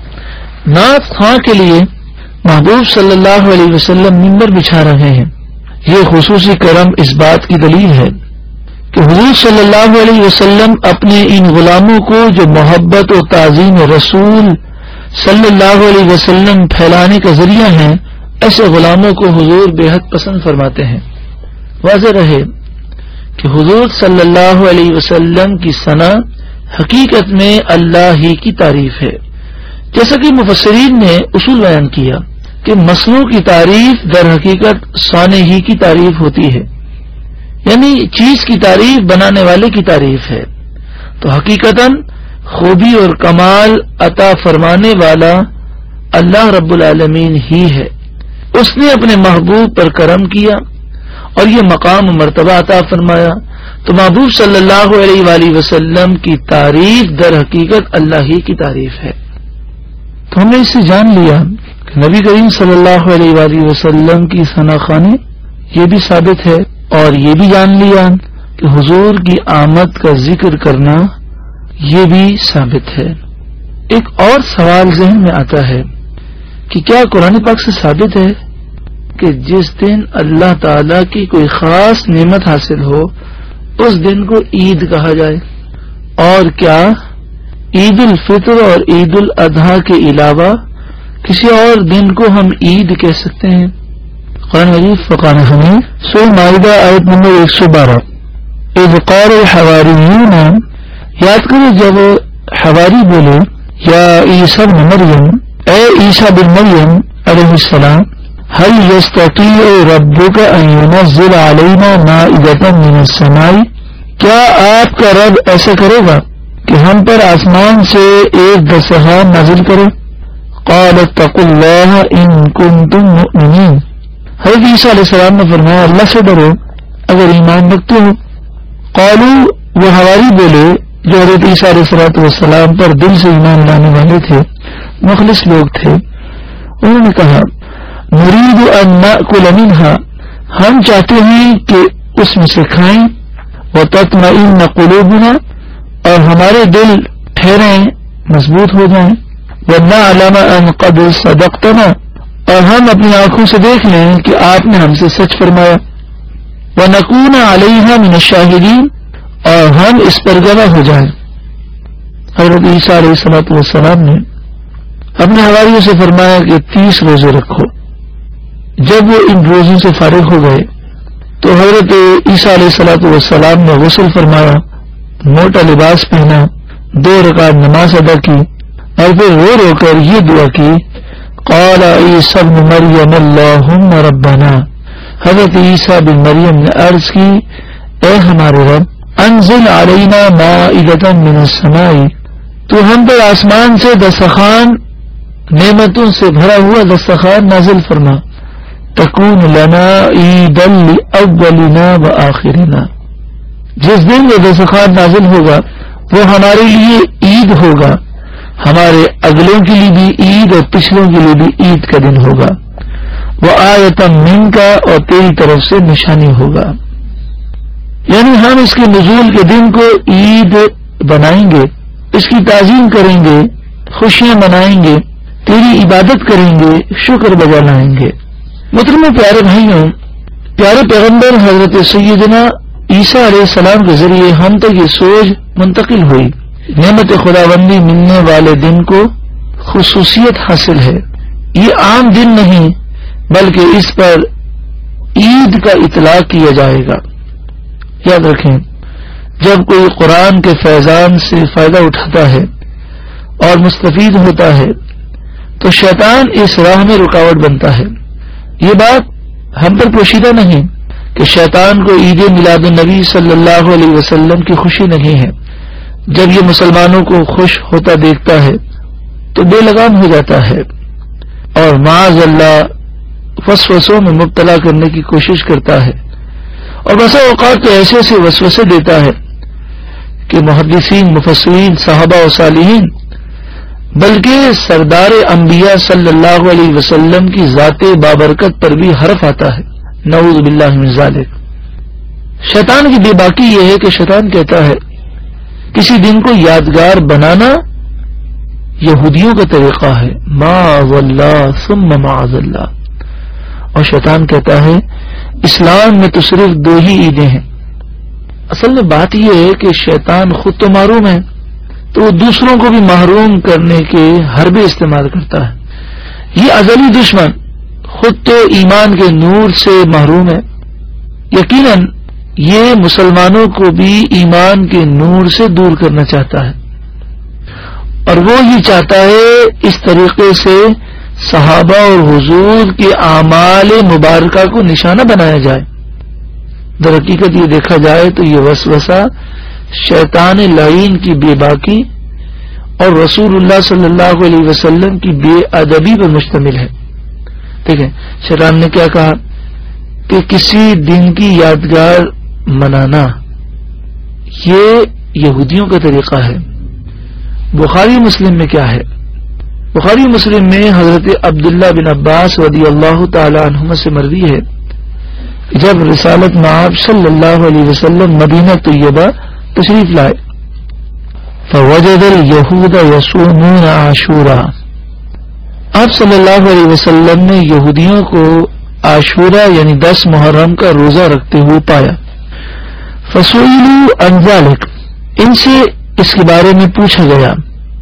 S1: نعت خواں کے لیے محبوب صلی اللہ علیہ وسلم منبر بچھا رہے ہیں۔ یہ خصوصی کرم اس بات کی دلیل ہے کہ حضور صلی اللہ علیہ وسلم اپنے ان غلاموں کو جو محبت و تعظیم رسول صلی اللہ علیہ وسلم پھیلانے کا ذریعہ ہیں، ایسے غلاموں کو حضور بے حد پسند فرماتے ہیں۔ واضح رہے کہ حضور صلی اللہ علیہ وسلم کی ثنا حقیقت میں اللہ ہی کی تعریف ہے، جیسا کہ مفسرین نے اصول بیان کیا کہ مصنوع کی تعریف در حقیقت صانع ہی کی تعریف ہوتی ہے، یعنی چیز کی تعریف بنانے والے کی تعریف ہے۔ تو حقیقتاً خوبی اور کمال عطا فرمانے والا اللہ رب العالمین ہی ہے۔ اس نے اپنے محبوب پر کرم کیا اور یہ مقام و مرتبہ عطا فرمایا، تو محبوب صلی اللہ علیہ وآلہ وسلم کی تعریف در حقیقت اللہ ہی کی تعریف ہے۔ تو ہم نے اس سے جان لیا کہ نبی کریم صلی اللہ علیہ وآلہ وسلم کی ثنا خوانی یہ بھی ثابت ہے، اور یہ بھی جان لیا کہ حضور کی آمد کا ذکر کرنا یہ بھی ثابت ہے۔ ایک اور سوال ذہن میں آتا ہے کہ کیا قرآن پاک سے ثابت ہے کہ جس دن اللہ تعالی کی کوئی خاص نعمت حاصل ہو اس دن کو عید کہا جائے؟ اور کیا عید الفطر اور عید الاضحیٰ کے علاوہ کسی اور دن کو ہم عید کہہ سکتے ہیں؟ قرآن مجید فرقان حمید سورہ مائدہ آیت نمبر 112، اذ قال الحواریون، یاد کرو جب حواری بولے یا عیسیٰ بن مریم، اے عیسیٰ بن مریم علیہ السلام، هل يستطيع ربك ان ينزل علينا مائدة من السماء، کیا آپ کا رب ایسا کرے گا کہ ہم پر آسمان سے ایک دسترخوان نازل کرے؟ قال اتقوا الله ان كنتم مؤمنين، حضرت عیسیٰ علیہ السلام نے فرمایا اللہ سے ڈرو اگر ایمان رکھتے ہو۔ قالو، وہ حواری بولے جو حضرت عیسیٰ علیہ السلام پر دل سے ایمان لانے والے تھے، مخلص لوگ تھے، انہوں نے کہا نريد ان نأكل منها، ہم چاہتے ہیں کہ اس میں سے کھائیں، وتطمئن قلوبنا، اور ہمارے دل ٹھہریں مضبوط ہو جائیں، ونعلم ان قد صدقتنا، اور ہم اپنی آنکھوں سے دیکھ لیں کہ آپ نے ہم سے سچ فرمایا، وَنَكُونَ عَلَيْهَا مِنَ الشَّاهِدِينَ، اور ہم اس پر گواہ ہو جائیں۔ حضرت عیسیٰ علیہ السلام نے اپنے حواریوں سے فرمایا کہ 30 روزے رکھو۔ جب وہ ان روزوں سے فارغ ہو گئے تو حضرت عیسیٰ علیہ السلام نے غسل فرمایا، موٹا لباس پہنا، 2 رکعت نماز ادا کی، اور پھر رو رو کر یہ دعا کی، قال عیسیٰ بن مریم اللہم ربنا، حضرت عیسیٰ بن مریم نے عرض کی اے ہمارے رب، انزل علینا مائدۃ من السماء، تو ہم پر آسمان سے دسترخوان، نعمتوں سے بھرا ہوا دسترخوان نازل فرما، تکون لنا عیدا لاولنا وآخرنا، جس دن وہ دسترخوان نازل ہوگا وہ ہمارے لیے عید ہوگا، ہمارے اگلوں کے لیے بھی عید اور پچھلوں کے لیے بھی عید کا دن ہوگا، وآیۃ منک، اور تیری طرف سے نشانی ہوگا، یعنی ہم اس کے نزول کے دن کو عید بنائیں گے، اس کی تعظیم کریں گے، خوشیاں منائیں گے، تیری عبادت کریں گے، شکر بجا لائیں گے۔ محترم پیارے بھائیوں، پیارے پیغمبر حضرت سیدنا عیسیٰ علیہ السلام کے ذریعے ہم تک یہ سوچ منتقل ہوئی، نعمت خداوندی ملنے والے دن کو خصوصیت حاصل ہے، یہ عام دن نہیں بلکہ اس پر عید کا اطلاق کیا جائے گا۔ یاد رکھیں، جب کوئی قرآن کے فیضان سے فائدہ اٹھاتا ہے اور مستفید ہوتا ہے تو شیطان اس راہ میں رکاوٹ بنتا ہے۔ یہ بات ہم پر پوشیدہ نہیں کہ شیطان کو عید میلاد النبی صلی اللہ علیہ وسلم کی خوشی نہیں ہے، جب یہ مسلمانوں کو خوش ہوتا دیکھتا ہے تو بے لگام ہو جاتا ہے اور معاذ اللہ وسوسوں میں مبتلا کرنے کی کوشش کرتا ہے، اور بسا اوقات تو ایسے ایسے وسوسے دیتا ہے کہ محدثین، مفسرین، صحابہ و صالحین بلکہ سردار انبیاء صلی اللہ علیہ وسلم کی ذات بابرکت پر بھی حرف آتا ہے. نعوذ باللہ من ذالک. شیطان کی بے باکی یہ ہے کہ شیطان کہتا ہے کسی دن کو یادگار بنانا یہودیوں کا طریقہ ہے، معاذ اللہ ثم معاذ اللہ. اور شیطان کہتا ہے اسلام میں تو صرف 2 ہی عیدیں ہیں. اصل میں بات یہ ہے کہ شیطان خود تو محروم ہے، تو وہ دوسروں کو بھی محروم کرنے کے حربے استعمال کرتا ہے. یہ ازلی دشمن خود تو ایمان کے نور سے محروم ہے، یقیناً یہ مسلمانوں کو بھی ایمان کے نور سے دور کرنا چاہتا ہے، اور وہ یہ چاہتا ہے اس طریقے سے صحابہ اور حضور کے اعمال مبارکہ کو نشانہ بنایا جائے. در حقیقت یہ دیکھا جائے تو یہ وسوسہ شیطان لعین کی بے باکی اور رسول اللہ صلی اللہ علیہ وسلم کی بے ادبی پر مشتمل ہے. ٹھیک ہے، شیطان نے کیا کہا کہ کسی دن کی یادگار منانا یہ یہودیوں کا طریقہ ہے. بخاری مسلم میں کیا ہے؟ بخاری مسلم میں حضرت عبداللہ بن عباس رضی اللہ تعالی عنہما سے مروی ہے جب رسالت مآب صلی اللہ علیہ وسلم مدینہ طیبہ تشریف لائے فوجد اليہود یصومون عاشورا، آپ صلی اللہ علیہ وسلم نے یہودیوں کو عاشورہ یعنی 10 محرم کا روزہ رکھتے ہوئے پایا. فسئلوا عن ذلک، ان سے اس کے بارے میں پوچھا گیا.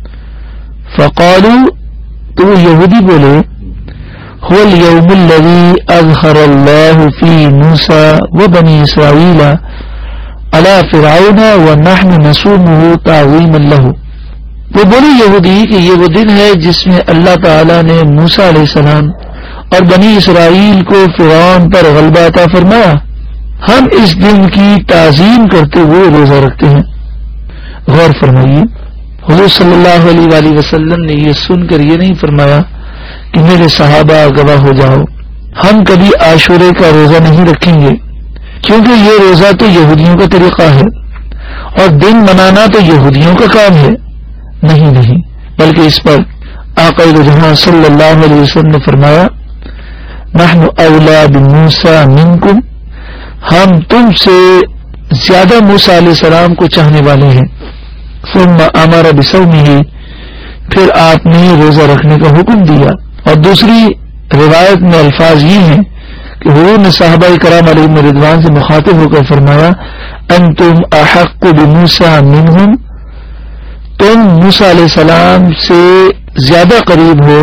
S1: فقالوا، تو وہ یہودی بولے هو اليوم الذي أظهر الله فيه موسى وبني إسرائيل على فرعون ونحن نصومه تعظيما له. وہ بولے یہودی کہ یہ وہ دن ہے جس میں اللہ تعالی نے موسیٰ علیہ السلام اور بنی اسرائیل کو فرعون پر غلبہ عطا فرمایا، ہم اس دن کی تعظیم کرتے ہوئے روزہ رکھتے ہیں. غور فرمائیے، حضور صلی اللہ علیہ وآلہ وسلم نے یہ سن کر یہ نہیں فرمایا کہ میرے صحابہ گواہ ہو جاؤ ہم کبھی عاشورے کا روزہ نہیں رکھیں گے، کیونکہ یہ روزہ تو یہودیوں کا طریقہ ہے اور دن منانا تو یہودیوں کا کام ہے. نہیں، بلکہ اس پر آقا جہاں صلی اللہ علیہ وسلم نے فرمایا نحن اولا بموسیٰ منکم، ہم تم سے زیادہ موسیٰ علیہ السلام کو چاہنے والے ہیں. ثم امر بصومہ، پھر آپ نے روزہ رکھنے کا حکم دیا. اور دوسری روایت میں الفاظ یہ ہیں کہ حضور نے صحابہ کرام علیہم رضوان سے مخاطب ہو کر فرمایا انتم احق بموسیٰ منہم، تم موسیٰ علیہ السلام سے زیادہ قریب ہو.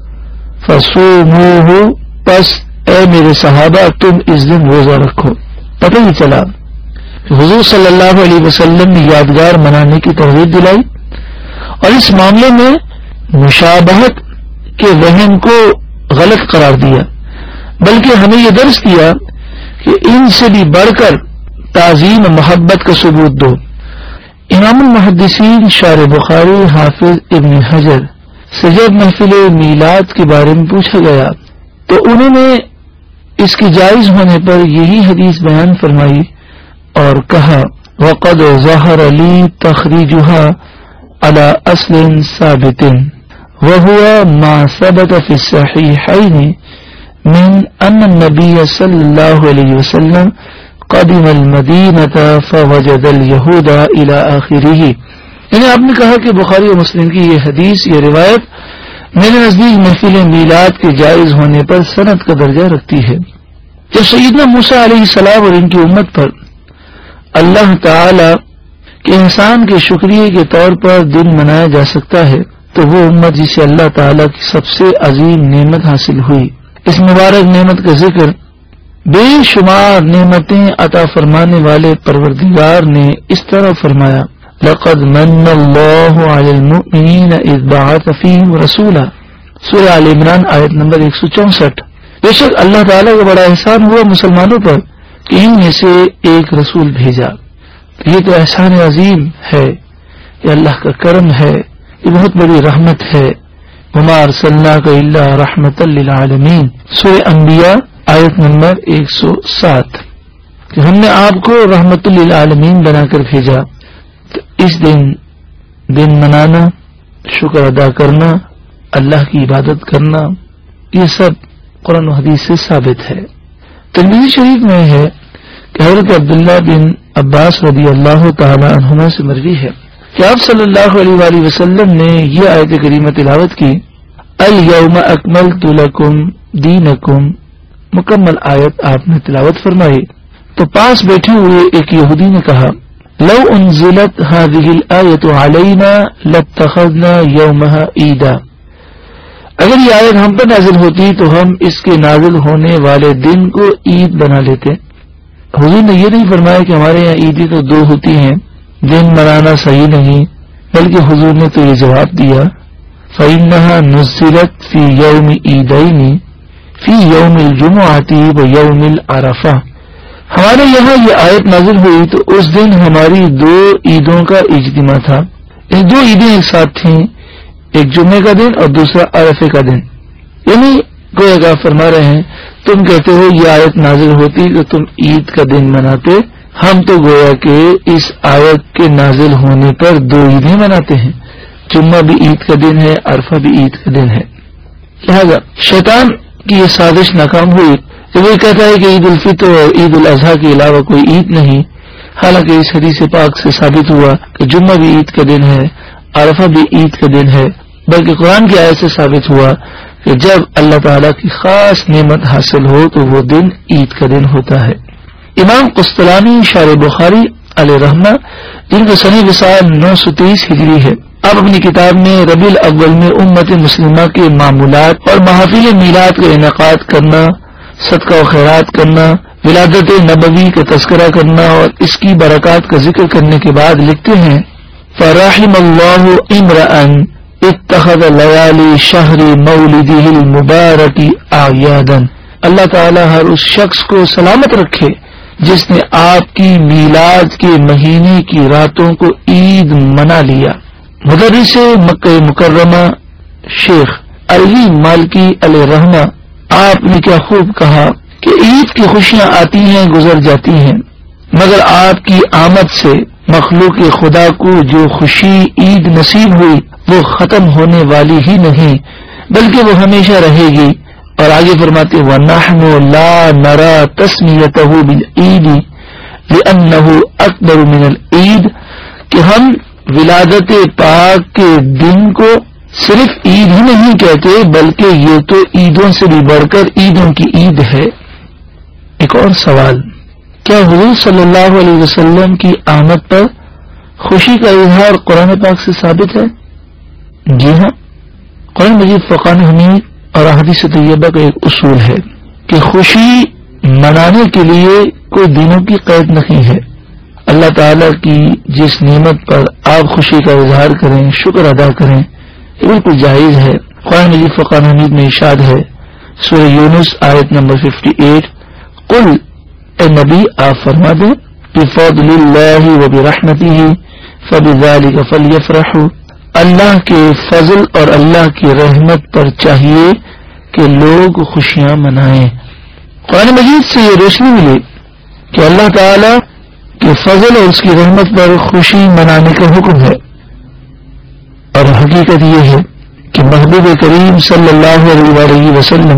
S1: فصوموہ، پس اے میرے صحابہ تم اس دن روزہ رکھو. پتہ ہی چلا کہ حضور صلی اللہ علیہ وسلم نے یادگار منانے کی ترغیب دلائی اور اس معاملے میں مشابہت کے وہم کو غلط قرار دیا، بلکہ ہمیں یہ درس دیا کہ ان سے بھی بڑھ کر تعظیم محبت کا ثبوت دو. امام المحدثین شارح بخاری حافظ ابن حجر سے جب محفل میلاد کے بارے میں پوچھا گیا تو انہوں نے اس کی جائز ہونے پر یہی حدیث بیان فرمائی اور کہا وقد ظہر لی تخریجها على اصل ثابت وهو ما ثبت في الصحيحين من ان النبي صلى الله عليه وسلم قدم المدینہ فوجد اليہود الى آخرہ. یعنی آپ نے کہا کہ بخاری و مسلم کی یہ حدیث، یہ روایت میرے نزدیک محفل میلاد کے جائز ہونے پر سند کا درجہ رکھتی ہے. جب سیدنا موسیٰ علیہ السلام اور ان کی امت پر اللہ تعالی کے احسان کے شکریہ کے طور پر دن منایا جا سکتا ہے تو وہ امت جسے اللہ تعالی کی سب سے عظیم نعمت حاصل ہوئی، اس مبارک نعمت کا ذکر بے شمار نعمتیں عطا فرمانے والے پروردگار نے اس طرح فرمایا لقد من اللہ علی المؤمنین اذ بعث فیہم رسولا، سورہ آل عمران آیت نمبر 164. بے شک اللہ تعالیٰ کا بڑا احسان ہوا مسلمانوں پر کہ ان میں سے ایک رسول بھیجا. یہ تو احسان عظیم ہے، یہ اللہ کا کرم ہے، یہ بہت بڑی رحمت ہے. وما ارسلناک الا رحمۃ للعالمین، سورہ انبیاء آیت نمبر 107 کہ ہم نے آپ کو رحمت للعالمین بنا کر بھیجا. تو اس دن منانا شکر ادا کرنا، اللہ کی عبادت کرنا، یہ سب قرآن و حدیث سے ثابت ہے۔ ترمذی شریف میں ہے کہ حضرت عبداللہ بن عباس رضی اللہ تعالی عنہما سے مروی ہے کہ آپ صلی اللہ علیہ وآلہ وسلم نے یہ آیت کریمہ تلاوت کی، الیوم اکملت لکم دینکم، مکمل آیت آپ نے تلاوت فرمائی۔ تو پاس بیٹھے ہوئے ایک یہودی نے کہا، لو انزلت هذه الآیت علینا لاتخذنا یومها عیدا، اگر یہ آیت ہم پر نازل ہوتی تو ہم اس کے نازل ہونے والے دن کو عید بنا لیتے۔ حضور نے یہ نہیں فرمایا کہ ہمارے یہاں عیدیں تو دو ہوتی ہیں، دن منانا صحیح نہیں، بلکہ حضور نے تو یہ جواب دیا، فَإِنَّهَا نُزِّلَتْ فِي يَوْمِ عِيدَيْنِ فِي يَوْمِ الْجُمُعَةِ وَيَوْمِ الْعَرَفَةِ، ہمارے یہاں یہ آیت نازل ہوئی تو اس دن ہماری دو عیدوں کا اجتماع تھا۔ یہ دو عیدیں ایک ساتھ تھیں، ایک جمعے کا دن اور دوسرا عرفے کا دن۔ یعنی گویا کہ فرما رہے ہیں تم کہتے ہو یہ آیت نازل ہوتی تو تم عید کا دن مناتے، ہم تو گویا کہ اس آیت کے نازل ہونے پر دو عیدیں مناتے ہیں، جمعہ بھی عید کا دن ہے، عرفہ بھی عید کا دن ہے۔ لہذا شیطان کی یہ سازش ناکام ہوئی کہ وہ کہتا ہے کہ عید الفطر اور عید الاضحیٰ کے علاوہ کوئی عید نہیں، حالانکہ اس حدیث پاک سے ثابت ہوا کہ جمعہ بھی عید کا دن ہے، عرفہ بھی عید کا دن ہے، بلکہ قرآن کی آیت سے ثابت ہوا کہ جب اللہ تعالیٰ کی خاص نعمت حاصل ہو تو وہ دن عید کا دن ہوتا ہے۔ امام قسطلانی شارح بخاری علیہ رحمہ، جن کا سنہ وصال 930 ہجری ہے، آپ اپنی کتاب میں ربیع الاول میں امت مسلمہ کے معمولات اور محافل میلاد کا انعقاد کرنا، صدقہ و خیرات کرنا، ولادت نبوی کا تذکرہ کرنا اور اس کی برکات کا ذکر کرنے کے بعد لکھتے ہیں، فَرَحِمَ اللَّهُ امْرَأً اتخذ لیالی شہر مولدہ المبارک اعیاداً، اللہ تعالیٰ ہر اس شخص کو سلامت رکھے جس نے آپ کی میلاد کے مہینے کی راتوں کو عید منا لیا۔ مدرس مکہ مکرمہ شیخ علی مالکی علیہ رحمہ، آپ نے کیا خوب کہا کہ عید کی خوشیاں آتی ہیں گزر جاتی ہیں، مگر آپ کی آمد سے مخلوق خدا کو جو خوشی عید نصیب ہوئی وہ ختم ہونے والی ہی نہیں بلکہ وہ ہمیشہ رہے گی۔ اور آگے فرماتے وَنَحْنُ لَا نَرَى تَسْمِيَتَهُ بِالْعِيدِ لِأَنَّهُ أَكْبَرُ مِنَ الْعِيدِ، کہ ہم ولادت پاک کے دن کو صرف عید ہی نہیں کہتے بلکہ یہ تو عیدوں سے بھی بڑھ کر عیدوں کی عید ہے۔ ایک اور سوال، کیا حضور صلی اللہ علیہ وسلم کی آمد پر خوشی کا اظہار قرآن پاک سے ثابت ہے؟ جی ہاں، قرآن مجید فقان حمید اور احادیث طیبہ کا ایک اصول ہے کہ خوشی منانے کے لیے کوئی دنوں کی قید نہیں ہے۔ اللہ تعالیٰ کی جس نعمت پر آپ خوشی کا اظہار کریں، شکر ادا کریں، یہ بالکل جائز ہے۔ قرآن مجید فقان حمید میں ارشاد ہے، سورہ یونس آیت نمبر 58، قل، اے نبی آپ فرما دیں، بفضل اللہ وبرحمتہ فبذلک فلیفرحوا، اللہ کے فضل اور اللہ کی رحمت پر چاہیے کہ لوگ خوشیاں منائیں۔ قرآن مجید سے یہ روشنی ملی کہ اللہ تعالی کے فضل اور اس کی رحمت پر خوشی منانے کا حکم ہے، اور حقیقت یہ ہے کہ محبوب کریم صلی اللہ علیہ وسلم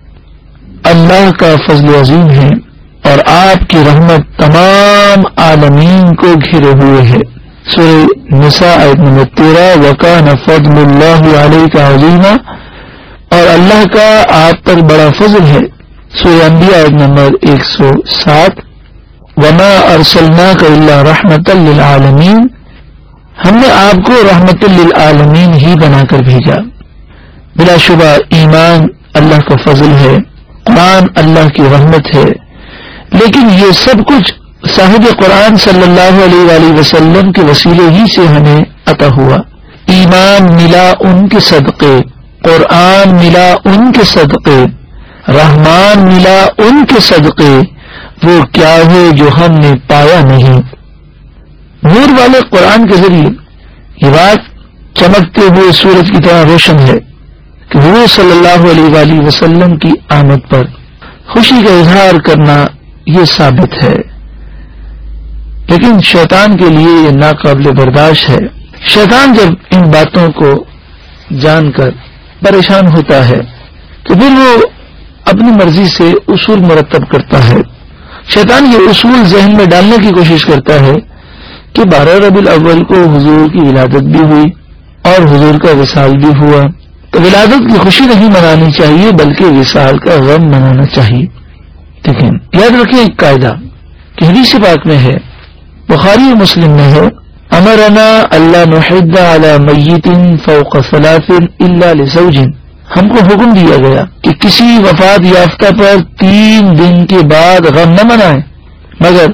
S1: اللہ کا فضل عظیم ہے اور آپ کی رحمت تمام عالمین کو گھیرے ہوئے ہے۔ سورہ نساء آیت نمبر 13، وَكَانَ فَضْلُ اللَّهِ عَلَيْكَ عَظِيمًا، اور اللہ کا آپ پر بڑا فضل ہے۔ سورہ انبیاء آیت نمبر 107، وَمَا أَرْسَلْنَاكَ إِلَّا رَحْمَةً لِلْعَالَمِينَ، ہم نے آپ کو رحمت للعالمین ہی بنا کر بھیجا۔ بلا شبہ ایمان اللہ کا فضل ہے، قرآن اللہ کی رحمت ہے، لیکن یہ سب کچھ صاحب قرآن صلی اللہ علیہ وآلہ وسلم کے وسیلے ہی سے ہمیں عطا ہوا۔ ایمان ملا ان کے صدقے، قرآن ملا ان کے صدقے، رحمان ملا ان کے صدقے، وہ کیا ہے جو ہم نے پایا نہیں۔ نور والے قرآن کے ذریعے یہ بات چمکتے ہوئے سورج کی طرح روشن ہے کہ حضور صلی اللہ علیہ وآلہ وسلم کی آمد پر خوشی کا اظہار کرنا یہ ثابت ہے، لیکن شیطان کے لیے یہ ناقابل برداشت ہے۔ شیطان جب ان باتوں کو جان کر پریشان ہوتا ہے تو پھر وہ اپنی مرضی سے اصول مرتب کرتا ہے. شیطان یہ اصول ذہن میں ڈالنے کی کوشش کرتا ہے کہ 12 ربیع الاول کو حضور کی ولادت بھی ہوئی اور حضور کا وصال بھی ہوا، تو ولادت کی خوشی نہیں منانی چاہیے بلکہ وصال کا غم منانا چاہیے. لیکن یاد رکھیں ایک قاعدہ کہ حدیث پاک میں ہے، بخاری و مسلم میں ہے، امرنا اللہ نحد علی میت فوق 3 الا لزوج، ہم کو حکم دیا گیا کہ کسی وفات یافتہ پر 3 دن کے بعد غم نہ منائیں، مگر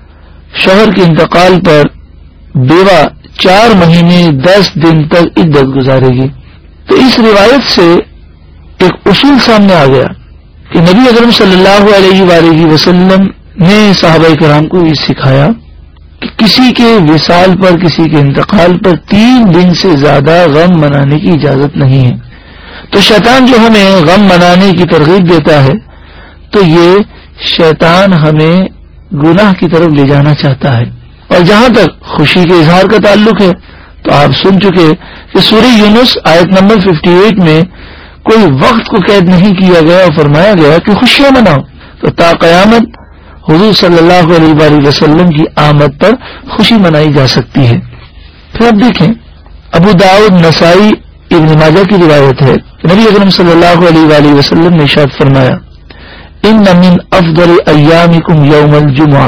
S1: شوہر کے انتقال پر بیوہ 4 مہینے 10 دن تک عدت گزارے گی. تو اس روایت سے ایک اصول سامنے آ گیا کہ نبی اکرم صلی اللہ علیہ وآلہ وسلم نے صحابہ کرام کو یہ سکھایا کہ کسی کے وصال پر، کسی کے انتقال پر 3 دن سے زیادہ غم منانے کی اجازت نہیں ہے. تو شیطان جو ہمیں غم منانے کی ترغیب دیتا ہے تو یہ شیطان ہمیں گناہ کی طرف لے جانا چاہتا ہے. اور جہاں تک خوشی کے اظہار کا تعلق ہے تو آپ سن چکے کہ سورہ یونس آیت نمبر 58 میں کوئی وقت کو قید نہیں کیا گیا اور فرمایا گیا کہ خوشیاں مناؤ. تو تا قیامت حضور صلی اللہ علیہ وآلہ وسلم کی آمد پر خوشی منائی جا سکتی ہے. پھر آپ دیکھیں ابو داؤد، نسائی، ابن ماجہ کی روایت ہے، نبی اکرم صلی اللہ علیہ وآلہ وسلم نے ارشاد فرمایا، ان من افضل ایامکم یوم الجمعہ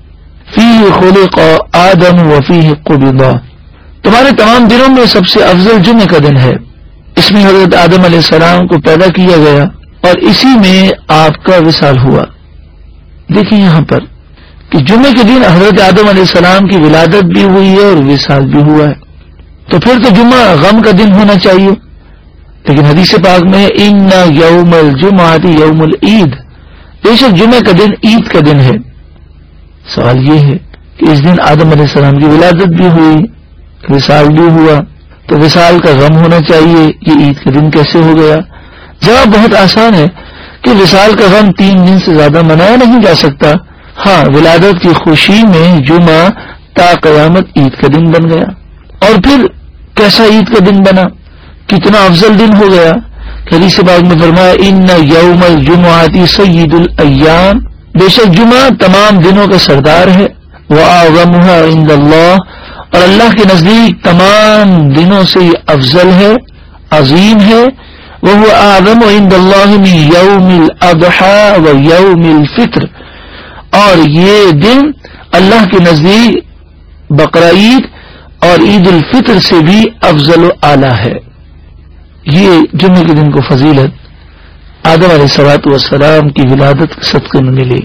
S1: فیہ خلق آدم وفیہ قبض، تمہارے تمام دنوں میں سب سے افضل جمعے کا دن ہے، اس میں حضرت آدم علیہ السلام کو پیدا کیا گیا اور اسی میں آپ کا وصال ہوا. دیکھیں یہاں پر کہ جمعے کے دن حضرت آدم علیہ السلام کی ولادت بھی ہوئی ہے اور وصال بھی ہوا ہے، تو پھر تو جمعہ غم کا دن ہونا چاہیے. لیکن حدیث پاک میں ان یوم الجمعۃ یوم العید، بے شک جمعے کا دن عید کا دن ہے. سوال یہ ہے کہ اس دن آدم علیہ السلام کی ولادت بھی ہوئی، وصال بھی ہوا، تو وصال کا غم ہونا چاہیے، یہ عید کا دن کیسے ہو گیا؟ جواب بہت آسان ہے کہ وصال کا غم 3 دن سے زیادہ منایا نہیں جا سکتا. ہاں، ولادت کی خوشی میں جمعہ تا قیامت عید کا دن بن گیا. اور پھر کیسا عید کا دن بنا، کتنا افضل دن ہو گیا. حدیث پاک میں فرمایا ان یوم الجمعۃ سید الایام، بے شک جمعہ تمام دنوں کا سردار ہے، واعظمها عند اللہ، اور اللہ کے نزدیک تمام دنوں سے یہ افضل ہے، عظیم ہے. وهو اعظم عند اللہ من یوم الاضحى و یوم الفطر، اور یہ دن اللہ کے نزدیک بقرہ عید اور عید الفطر سے بھی افضل و اعلیٰ ہے. یہ جمعے کے دن کو فضیلت آدم علیہ الصلوۃ والسلام کی ولادت کے صدقے میں ملی.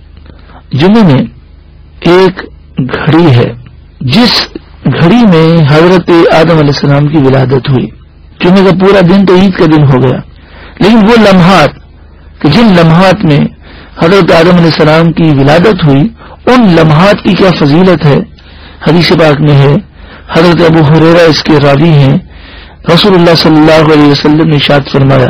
S1: جمعے میں ایک گھڑی ہے جس گھڑی میں حضرت آدم علیہ السلام کی ولادت ہوئی. جمعے کا پورا دن تو عید کا دن ہو گیا، لیکن وہ لمحات کہ جن لمحات میں حضرت آدم علیہ السلام کی ولادت ہوئی، ان لمحات کی کیا فضیلت ہے. حدیث پاک میں ہے، حضرت ابو ہریرہ اس کے راوی ہیں، رسول اللہ صلی اللہ علیہ وسلم نے ارشاد فرمایا،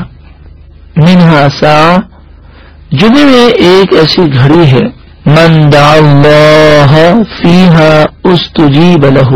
S1: منہا ساعہ، جمعے میں ایک ایسی گھڑی ہے، من دعا اللہ فیہا استجیب لہ،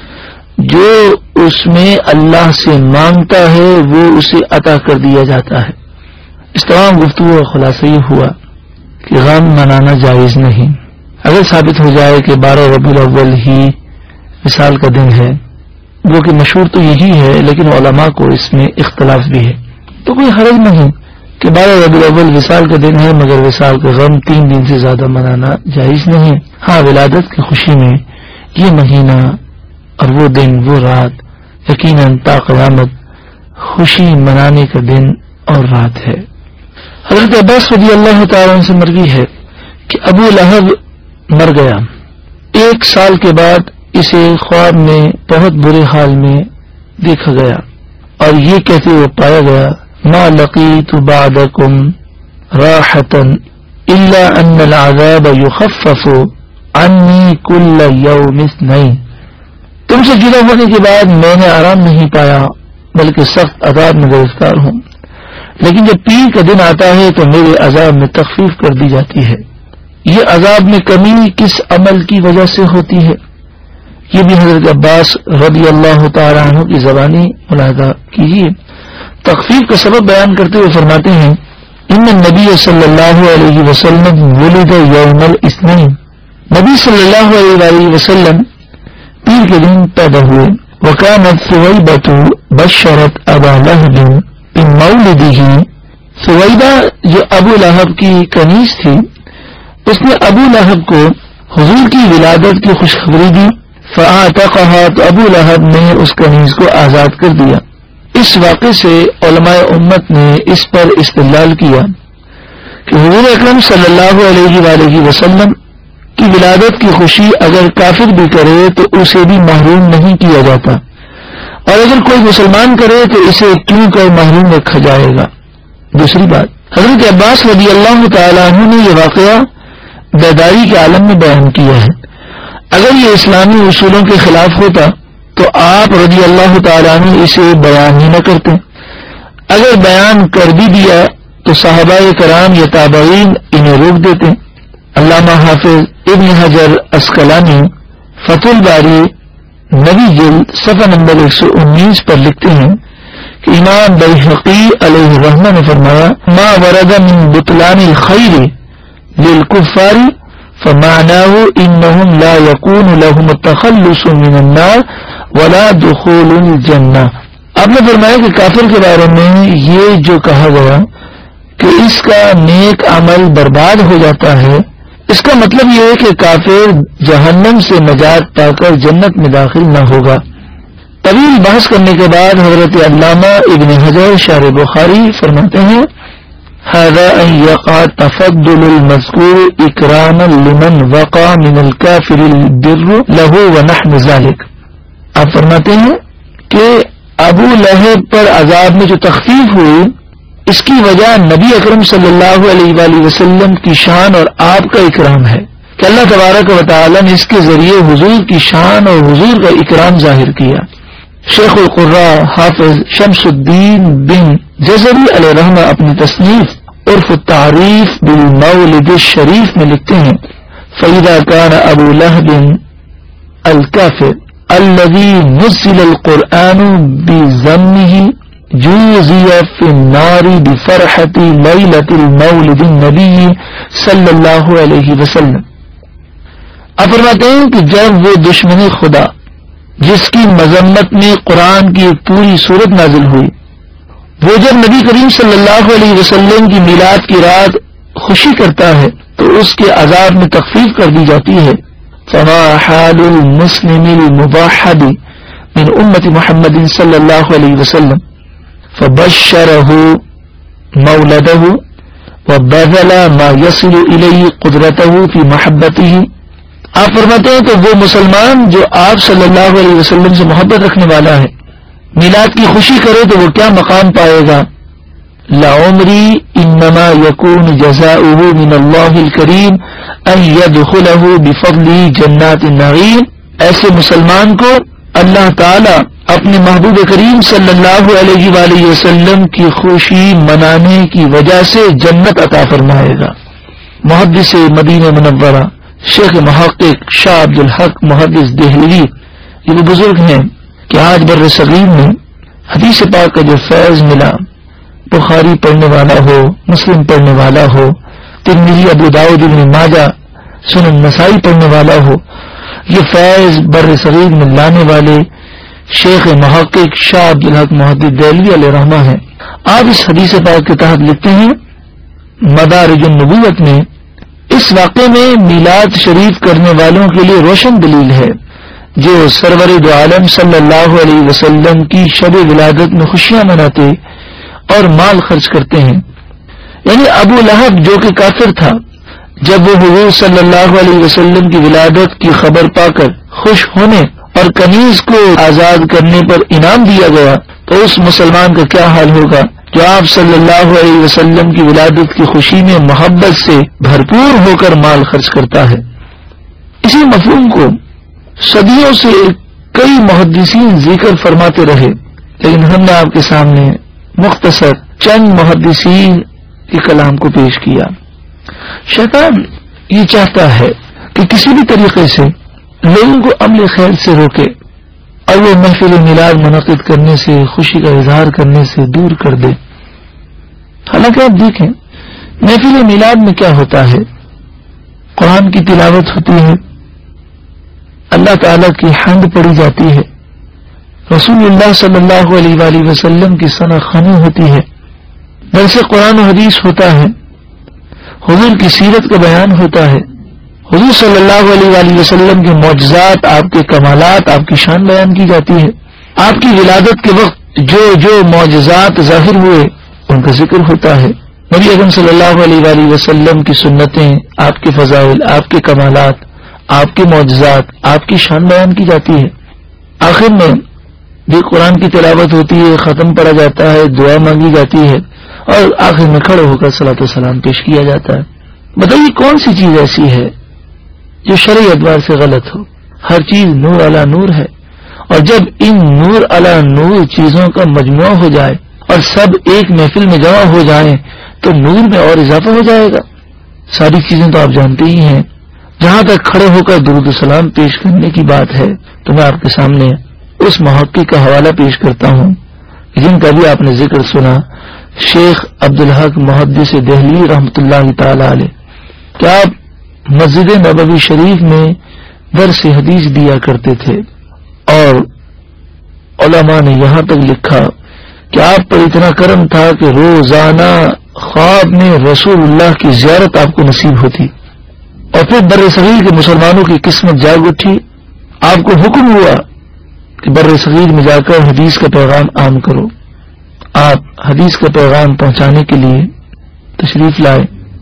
S1: جو اس میں اللہ سے مانگتا ہے وہ اسے عطا کر دیا جاتا ہے. اس تمام گفتگو کا خلاصہ یہ ہوا کہ غم منانا جائز نہیں. اگر ثابت ہو جائے کہ 12 ربیع الاول ہی وصال کا دن ہے، جو کہ مشہور تو یہی ہے لیکن علماء کو اس میں اختلاف بھی ہے، تو کوئی حرج نہیں کہ 12 ربیع الاول وصال کا دن ہے، مگر وصال کا غم 3 دن سے زیادہ منانا جائز نہیں. ہاں، ولادت کی خوشی میں یہ مہینہ اور وہ دن، وہ رات یقیناً تا قیامت خوشی منانے کا دن اور رات ہے. حضرت عباس رضی اللہ تعالیٰ عنہ سے مروی ہے کہ ابو لہب مر گیا. 1 سال کے بعد اسے خواب میں بہت برے حال میں دیکھا گیا اور یہ کہتے ہوئے پایا گیا، ما لقیت بعدکم راحتا الا ان العذاب یخفف عنی کل یوم اثنین، تم سے جدا ہونے کے بعد میں نے آرام نہیں پایا بلکہ سخت عذاب میں گرفتار ہوں، لیکن جب پیر کا دن آتا ہے تو میرے عذاب میں تخفیف کر دی جاتی ہے. یہ عذاب میں کمی کس عمل کی وجہ سے ہوتی ہے؟ یہ بھی حضرت عباس رضی اللہ تعالی عنہ کی زبانی ملاحظہ کیجیے. تخفیف کا سبب بیان کرتے ہوئے فرماتے ہیں ان النبی صلی اللہ علیہ وسلم ولد یوم الاثنین، نبی صلی اللہ علیہ وآلہ وسلم پیر کے دن پیدا ہوئے. وکانت ثویبۃ بشرت ابا لہب بمولدہ، ثویبہ جو ابو لہب کی کنیز تھی اس نے ابو لہب کو حضور کی ولادت کی خوشخبری دی. فاعتقها، تو ابو لہب نے اس کنیز کو آزاد کر دیا. اس واقعے سے علماء امت نے اس پر استدلال کیا کہ حضور اکرم صلی اللہ علیہ وآلہ وسلم کی ولادت کی خوشی اگر کافر بھی کرے تو اسے بھی محروم نہیں کیا جاتا، اور اگر کوئی مسلمان کرے تو اسے کیوں کر محروم رکھا جائے گا. دوسری بات، حضرت عباس رضی اللہ تعالیٰ عنہ نے یہ واقعہ بیداری کے عالم میں بیان کیا ہے. اگر یہ اسلامی اصولوں کے خلاف ہوتا تو آپ رضی اللہ تعالیٰ عنہ اسے بیان ہی نہ کرتے. اگر بیان کر بھی دیا تو صحابہ کرام یا تابعین انہیں روک دیتے. علامہ حافظ ابن حجر عسقلانی فتح الباری نویں جلد صفحہ نمبر 119 پر لکھتے ہیں کہ امام بیہقی علیہ الرحمہ نے فرمایا ما ورد من بطلان الخیر للکفار فمعناه انهم لا يكون لهم التخلص من النار ولا دخول الجنہ. آپ نے فرمایا کہ کافر کے بارے میں یہ جو کہا گیا کہ اس کا نیک عمل برباد ہو جاتا ہے، اس کا مطلب یہ ہے کہ کافر جہنم سے نجات پا کر جنت میں داخل نہ ہوگا. طویل بحث کرنے کے بعد حضرت علامہ ابن حجر شارح بخاری فرماتے ہیں هذا ان يقع تفضل المذكور اكراما لمن وقع من الكافر البر له ونحن ذلك. آپ فرماتے ہیں کہ ابو لہب پر عذاب میں جو تخفیف ہوئی اس کی وجہ نبی اکرم صلی اللہ علیہ وآلہ وسلم کی شان اور آپ کا اکرام ہے کہ اللہ تبارک و تعالی نے اس کے ذریعے حضور کی شان اور حضور کا اکرام ظاہر کیا. شیخ القراء حافظ شمس الدین بن جزری علیہ رحمہ اپنی تصنیف عرف التعریف بالمولد الشریف میں لکھتے ہیں فَإِذَا كَانَ أَبُو لَهْبٍ الْكَافِرِ الَّذِي نُزِّلَ الْقُرْآنُ بِذَمِّهِ جُوزِيَ فِي النَّارِ بِفَرْحَةِ لَيْلَةِ الْمَوْلِدِ النَّبِيِّ صلی اللہ علیہ وسلم. آپ فرماتے ہیں کہ جب وہ دشمن خدا جس کی مذمت میں قرآن کی ایک پوری صورت نازل ہوئی، وہ جب نبی کریم صلی اللہ علیہ وسلم کی میلاد کی رات خوشی کرتا ہے تو اس کے عذاب میں تخفیف کر دی جاتی ہے. فما حال المسلم الموحد من امت محمد صلی اللہ علیہ وسلم فبشره مولده وبذل ما يصل الیہ قدرته فی محبته. آپ فرماتے ہیں کہ وہ مسلمان جو آپ صلی اللہ علیہ وسلم سے محبت رکھنے والا ہے میلاد کی خوشی کرے تو وہ کیا مقام پائے گا. لعمری انما یکون جزاؤہ من اللہ الکریم ان یدخلہ بفضل جنات النعیم. ایسے مسلمان کو اللہ تعالی اپنے محبوب کریم صلی اللہ علیہ وآلہ وسلم کی خوشی منانے کی وجہ سے جنت عطا فرمائے گا. محدث مدینہ منورہ شیخ محقق شاہ عبد الحق محدث دہلوی یہ وہ بزرگ ہیں کہ آج بر صغیر میں حدیث پاک کا جو فیض ملا، بخاری پڑھنے والا ہو، مسلم پڑھنے والا ہو، ترمذی ابو داؤد ابن ماجہ سنن نسائی پڑھنے والا ہو، یہ فیض بر صغیر میں لانے والے شیخ محقق شاہ عبد الحق محدث دہلوی علیہ رحمہ ہیں. آپ اس حدیث پاک کے تحت لکھتے ہیں مدارج النبوت میں اس واقعے میں میلاد شریف کرنے والوں کے لیے روشن دلیل ہے جو سرور دو عالم صلی اللہ علیہ وسلم کی شب ولادت میں خوشیاں مناتے اور مال خرچ کرتے ہیں. یعنی ابو لہب جو کہ کافر تھا، جب وہ حضور صلی اللہ علیہ وسلم کی ولادت کی خبر پا کر خوش ہونے اور کنیز کو آزاد کرنے پر انعام دیا گیا تو اس مسلمان کا کیا حال ہوگا جو آپ صلی اللہ علیہ وسلم کی ولادت کی خوشی میں محبت سے بھرپور ہو کر مال خرچ کرتا ہے. اسی مفہوم کو صدیوں سے کئی محدثین ذکر فرماتے رہے، لیکن ہم نے آپ کے سامنے مختصر چند محدثین کے کلام کو پیش کیا. شیطان یہ چاہتا ہے کہ کسی بھی طریقے سے لوگوں کو عمل خیر سے روکے اور وہ محفل میلاد منعقد کرنے سے، خوشی کا اظہار کرنے سے دور کر دے۔ حالانکہ آپ دیکھیں محفل میلاد میں کیا ہوتا ہے، قرآن کی تلاوت ہوتی ہے، اللہ تعالی کی حمد پڑھی جاتی ہے، رسول اللہ صلی اللہ علیہ وآلہ وسلم کی ثنا خوانی ہوتی ہے، درس قرآن و حدیث ہوتا ہے، حضور کی سیرت کا بیان ہوتا ہے، حضور صلی اللہ علیہ وآلہ وسلم کے معجزات، آپ کے کمالات، آپ کی شان بیان کی جاتی ہے، آپ کی ولادت کے وقت جو معجزات ظاہر ہوئے ان کا ذکر ہوتا ہے، نبی اکرم صلی اللہ علیہ وآلہ وسلم کی سنتیں، آپ کے فضائل، آپ کے کمالات، آپ کے معجزات، آپ کی شان بیان کی جاتی ہے۔ آخر میں جو قرآن کی تلاوت ہوتی ہے، ختم پڑھا جاتا ہے، دعا مانگی جاتی ہے اور آخر میں کھڑے ہو کر صلاۃ و سلام پیش کیا جاتا ہے۔ بتائیے کون سی چیز ایسی ہے جو شرعی اعتبار سے غلط ہو؟ ہر چیز نور علی نور ہے، اور جب ان نور علی نور چیزوں کا مجموعہ ہو جائے اور سب ایک محفل میں جمع ہو جائیں تو نور میں اور اضافہ ہو جائے گا۔ ساری چیزیں تو آپ جانتے ہی ہیں۔ جہاں تک کھڑے ہو کر درود السلام پیش کرنے کی بات ہے تو میں آپ کے سامنے اس محقق کا حوالہ پیش کرتا ہوں جن کا بھی آپ نے ذکر سنا، شیخ عبدالحق محدث دہلوی رحمۃ اللہ تعالی علیہ، کہ آپ مسجد نبوی شریف میں درس حدیث دیا کرتے تھے، اور علماء نے یہاں تک لکھا کہ آپ پر اتنا کرم تھا کہ روزانہ خواب میں رسول اللہ کی زیارت آپ کو نصیب ہوتی، اور پھر بر صغیر کے مسلمانوں کی قسمت جاگ اٹھی، آپ کو حکم ہوا کہ بر صغیر میں جا کر حدیث کا پیغام عام کرو۔ آپ حدیث کا پیغام پہنچانے کے لیے تشریف لائے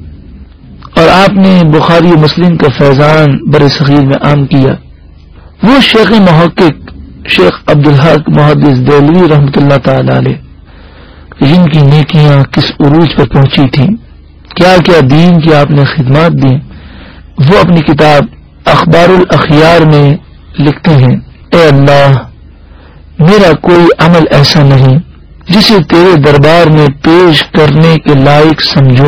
S1: اور آپ نے بخاری و مسلم کا فیضان بر صغیر میں عام کیا۔ وہ شیخ محقق شیخ عبدالحق محدث دہلوی رحمۃ اللہ تعالی علیہ، جن کی نیکیاں کس عروج پر پہنچی تھیں، کیا کیا دین کی آپ نے خدمات دی، وہ اپنی کتاب اخبار الاخیار میں لکھتے ہیں، اے اللہ، میرا کوئی عمل ایسا نہیں جسے تیرے دربار میں پیش کرنے کے لائق سمجھوں،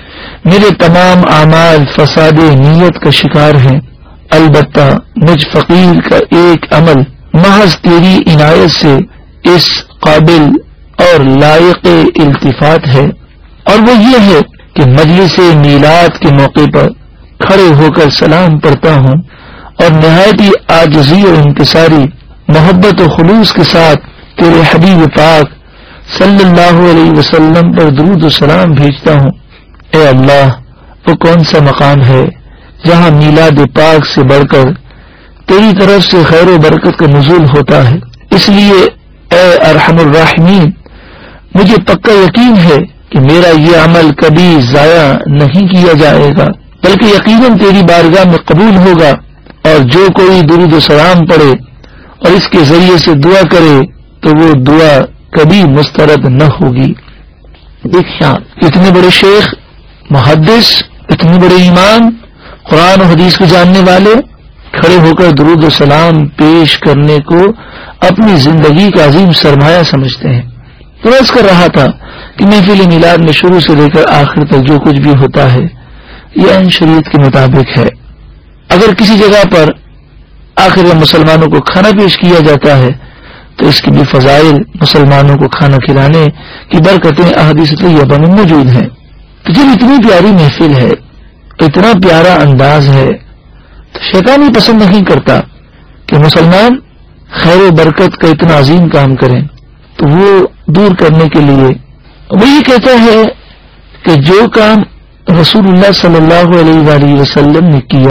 S1: میرے تمام اعمال فساد نیت کا شکار ہیں، البتہ مجھ فقیر کا ایک عمل محض تیری عنایت سے اس قابل اور لائق التفات ہے، اور وہ یہ ہے کہ مجلس میلاد کے موقع پر کھڑے ہو کر سلام پڑھتا ہوں اور نہایت ہی عاجزی اور انکساری محبت و خلوص کے ساتھ تیرے حبیب پاک صلی اللہ علیہ وسلم پر درود و سلام بھیجتا ہوں۔ اے اللہ، وہ کون سا مقام ہے جہاں میلاد پاک سے بڑھ کر تیری طرف سے خیر و برکت کا نزول ہوتا ہے؟ اس لیے اے ارحم الراحمین، مجھے پکا یقین ہے کہ میرا یہ عمل کبھی ضائع نہیں کیا جائے گا، بلکہ یقیناً تیری بارگاہ میں قبول ہوگا، اور جو کوئی درود و سلام پڑھے اور اس کے ذریعے سے دعا کرے تو وہ دعا کبھی مسترد نہ ہوگی۔ دیکھیں، اتنے بڑے شیخ، محدث، اتنے بڑے ایمان، قرآن و حدیث کو جاننے والے کھڑے ہو کر درود و سلام پیش کرنے کو اپنی زندگی کا عظیم سرمایہ سمجھتے ہیں۔ تو عرض کر رہا تھا کہ محفل میلاد میں شروع سے لے کر آخر تک جو کچھ بھی ہوتا ہے یہ ان شریعت کے مطابق ہے۔ اگر کسی جگہ پر آخر میں مسلمانوں کو کھانا پیش کیا جاتا ہے تو اس کی بھی فضائل، مسلمانوں کو کھانا کھلانے کی برکتیں احادیث طیبہ میں موجود ہیں۔ تو جب اتنی پیاری محفل ہے، اتنا پیارا انداز ہے، تو شیطان ہی پسند نہیں کرتا کہ مسلمان خیر و برکت کا اتنا عظیم کام کریں، تو وہ دور کرنے کے لیے وہ یہ کہتا ہے کہ جو کام رسول اللہ صلی اللہ علیہ وآلہ وسلم نے کیا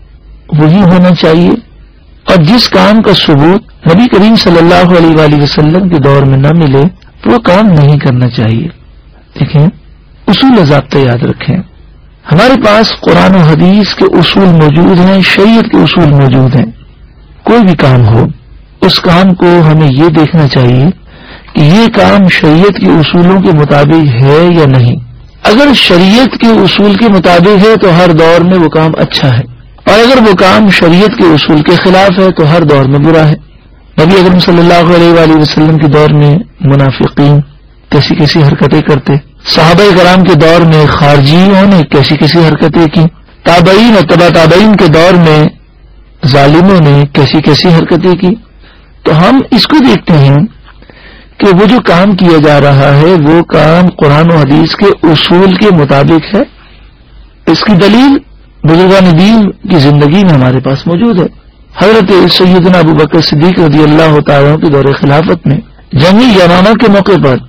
S1: وہی ہونا چاہیے، اور جس کام کا ثبوت نبی کریم صلی اللہ علیہ وآلہ وسلم کے دور میں نہ ملے تو وہ کام نہیں کرنا چاہیے۔ دیکھیں، اصول ضابطہ یاد رکھیں، ہمارے پاس قرآن و حدیث کے اصول موجود ہیں، شریعت کے اصول موجود ہیں۔ کوئی بھی کام ہو، اس کام کو ہمیں یہ دیکھنا چاہیے کہ یہ کام شریعت کے اصولوں کے مطابق ہے یا نہیں۔ اگر شریعت کے اصول کے مطابق ہے تو ہر دور میں وہ کام اچھا ہے، اور اگر وہ کام شریعت کے اصول کے خلاف ہے تو ہر دور میں برا ہے۔ نبی اکرم صلی اللہ علیہ وآلہ وسلم کے دور میں منافقین کیسی کیسی حرکتیں کرتے، صحابہ کرام کے دور میں خارجیوں نے کیسی کیسی حرکتیں کی، تابعین اور تبع تابعین کے دور میں ظالموں نے کیسی کیسی حرکتیں کی. تو ہم اس کو دیکھتے ہیں کہ وہ جو کام کیا جا رہا ہے وہ کام قرآن و حدیث کے اصول کے مطابق ہے. اس کی دلیل بزرگان دین کی زندگی میں ہمارے پاس موجود ہے. حضرت سیدنا ابو بکر صدیق رضی اللہ تعالیٰ کے دور خلافت میں جنگ یمامہ کے موقع پر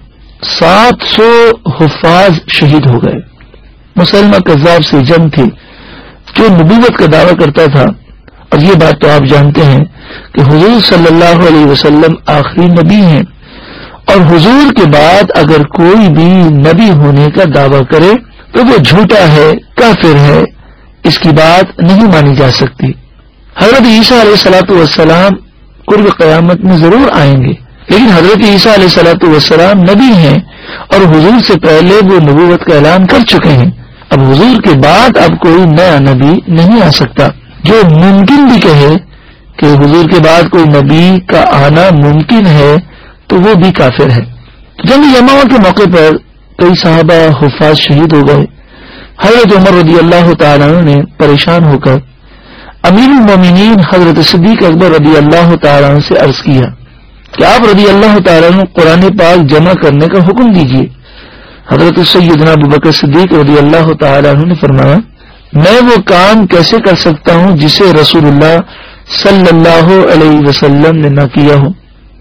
S1: 700 حفاظ شہید ہو گئے. مسلمہ کذاب سے جنگ تھی جو نبوت کا دعویٰ کرتا تھا. اور یہ بات تو آپ جانتے ہیں کہ حضور صلی اللہ علیہ وسلم آخری نبی ہیں، اور حضور کے بعد اگر کوئی بھی نبی ہونے کا دعویٰ کرے تو وہ جھوٹا ہے، کافر ہے، اس کی بات نہیں مانی جا سکتی. حضرت عیسیٰ علیہ الصلوۃ والسلام قرب قیامت میں ضرور آئیں گے، لیکن حضرت عیسیٰ علیہ الصلوۃ والسلام نبی ہیں اور حضور سے پہلے وہ نبوت کا اعلان کر چکے ہیں. اب حضور کے بعد اب کوئی نیا نبی نہیں آ سکتا. جو ممکن بھی کہے کہ حضور کے بعد کوئی نبی کا آنا ممکن ہے تو وہ بھی کافر ہے. جنگ یمامہ کے موقع پر کئی صحابہ حفاظ شہید ہو گئے. حضرت عمر رضی اللہ تعالیٰ عنہ نے پریشان ہو کر امیر المومنین حضرت صدیق اکبر رضی اللہ تعالیٰ عنہ سے عرض کیا کہ آپ رضی اللہ تعالیٰ عنہ قرآن پاک جمع کرنے کا حکم دیجیے. حضرت سیدنا ابو بکر صدیق رضی اللہ تعالیٰ عنہ نے فرمایا میں وہ کام کیسے کر سکتا ہوں جسے رسول اللہ صلی اللہ علیہ وسلم نے نہ کیا ہو.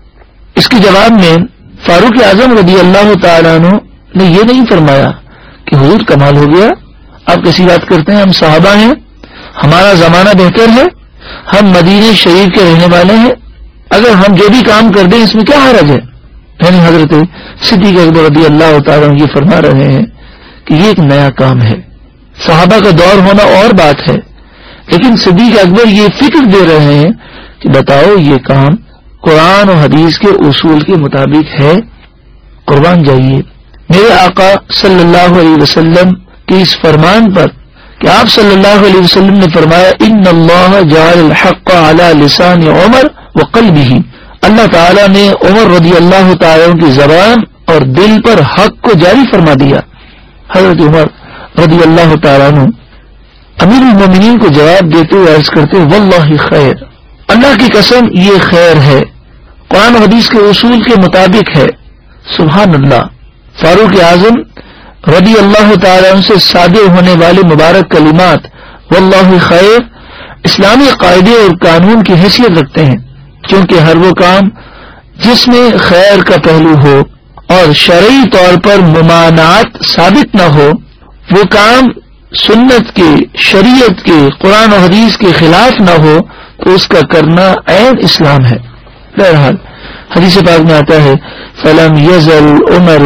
S1: اس کے جواب میں فاروق اعظم رضی اللہ تعالیٰ عنہ نے یہ نہیں فرمایا کہ حضور کمال ہو گیا، آپ کیسی بات کرتے ہیں، ہم صحابہ ہیں، ہمارا زمانہ بہتر ہے، ہم مدینہ شریف کے رہنے والے ہیں، اگر ہم جو بھی کام کر دیں اس میں کیا حرج ہے. یعنی حضرت صدیق اکبر رضی اللہ تعالیٰ عنہ یہ فرما رہے ہیں کہ یہ ایک نیا کام ہے. صحابہ کا دور ہونا اور بات ہے، لیکن صدیق اکبر یہ فکر دے رہے ہیں کہ بتاؤ یہ کام قرآن و حدیث کے اصول کے مطابق ہے. قربان جائیے میرے آقا صلی اللہ علیہ وسلم کے اس فرمان پر کہ آپ صلی اللہ علیہ وسلم نے فرمایا ان اللہ جعل الحق علی لسان عمر وقلبہ، اللہ تعالیٰ نے عمر رضی اللہ تعالیٰ کی زبان اور دل پر حق کو جاری فرما دیا. حضرت عمر رضی اللہ تعالیٰ عنہ امیر المومنین کو جواب دیتے ہوئے عرض کرتے واللہ خیر، اللہ کی قسم یہ خیر ہے، قرآن و حدیث کے اصول کے مطابق ہے. سبحان اللہ. فاروق اعظم رضی اللہ تعالیٰ عنہ سے صادر ہونے والے مبارک کلمات واللہ خیر اسلامی قاعدے اور قانون کی حیثیت رکھتے ہیں، کیونکہ ہر وہ کام جس میں خیر کا پہلو ہو اور شرعی طور پر ممانعت ثابت نہ ہو، وہ کام سنت کے، شریعت کے، قرآن و حدیث کے خلاف نہ ہو تو اس کا کرنا عین اسلام ہے. بہرحال حدیث پاک میں آتا ہے فلم یزل عمر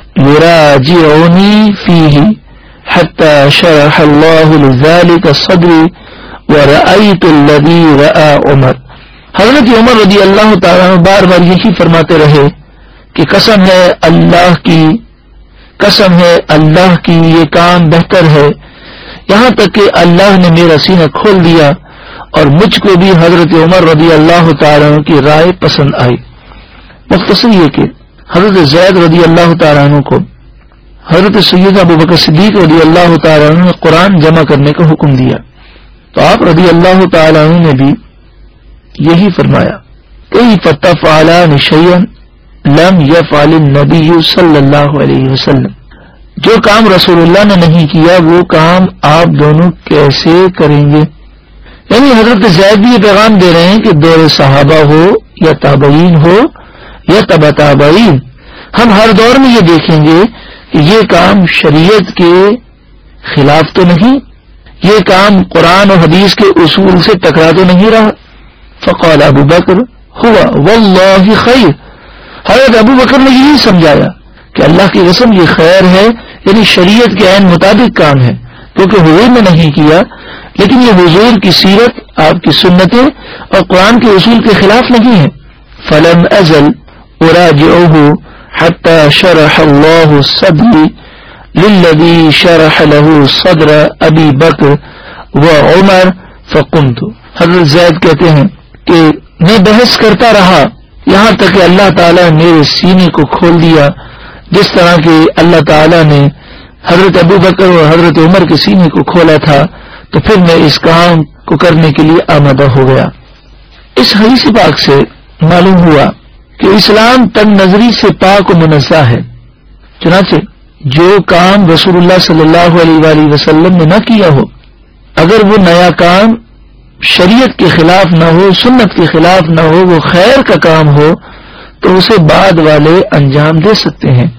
S1: یراجعنی فیہ حتی شرح اللہ لذلک صدری ورأیت الذی رأى عمر. حضرت عمر رضی اللہ تعالیٰ عنہ بار بار یہی فرماتے رہے کہ قسم ہے اللہ کی، قسم ہے اللہ کی یہ کام بہتر ہے، یہاں تک کہ اللہ نے میرا سینہ کھول دیا اور مجھ کو بھی حضرت عمر رضی اللہ تعالیٰ عنہ کی رائے پسند آئی. مختصر یہ کہ حضرت زید رضی اللہ تعالیٰ عنہ کو حضرت سیدنا ابو بکر صدیق رضی اللہ تعالیٰ عنہ نے قرآن جمع کرنے کا حکم دیا تو آپ رضی اللہ تعالیٰ عنہ نے بھی یہی فرمایا کیف تفعلان شیئا لم یفعل النبی صلی اللہ علیہ وسلم، جو کام رسول اللہ نے نہیں کیا وہ کام آپ دونوں کیسے کریں گے. یعنی حضرت زید بھی یہ پیغام دے رہے ہیں کہ دور صحابہ ہو یا تابعین ہو یا تبع تابعین، ہم ہر دور میں یہ دیکھیں گے کہ یہ کام شریعت کے خلاف تو نہیں، یہ کام قرآن و حدیث کے اصول سے ٹکرا تو نہیں رہا. فقال ابو بکر ہوا واللہ خیر، حضرت ابو بکر نے یہی سمجھایا کہ اللہ کی قسم یہ خیر ہے، یعنی شریعت کے عین مطابق کام ہے، کیونکہ حضور نے نہیں کیا، لیکن یہ حضور کی سیرت، آپ کی سنتیں اور قرآن کے اصول کے خلاف نہیں ہے. فلم ازل اراجعه حتى شرح الله صدري للذي شرح له صدر ابی بکر وعمر فقمت. حضرت زید کہتے ہیں کہ میں بحث کرتا رہا یہاں تک کہ اللہ تعالیٰ نے میرے سینے کو کھول دیا، جس طرح کہ اللہ تعالیٰ نے حضرت ابو بکر اور حضرت عمر کے سینے کو کھولا تھا. تو پھر میں اس کام کو کرنے کے لیے آمادہ ہو گیا۔ اس حدیث پاک سے معلوم ہوا کہ اسلام تنگ نظری سے پاک و منزہ ہے، چنانچہ جو کام رسول اللہ صلی اللہ علیہ وآلہ وسلم نے نہ کیا ہو، اگر وہ نیا کام شریعت کے خلاف نہ ہو، سنت کے خلاف نہ ہو، وہ خیر کا کام ہو تو اسے بعد والے انجام دے سکتے ہیں۔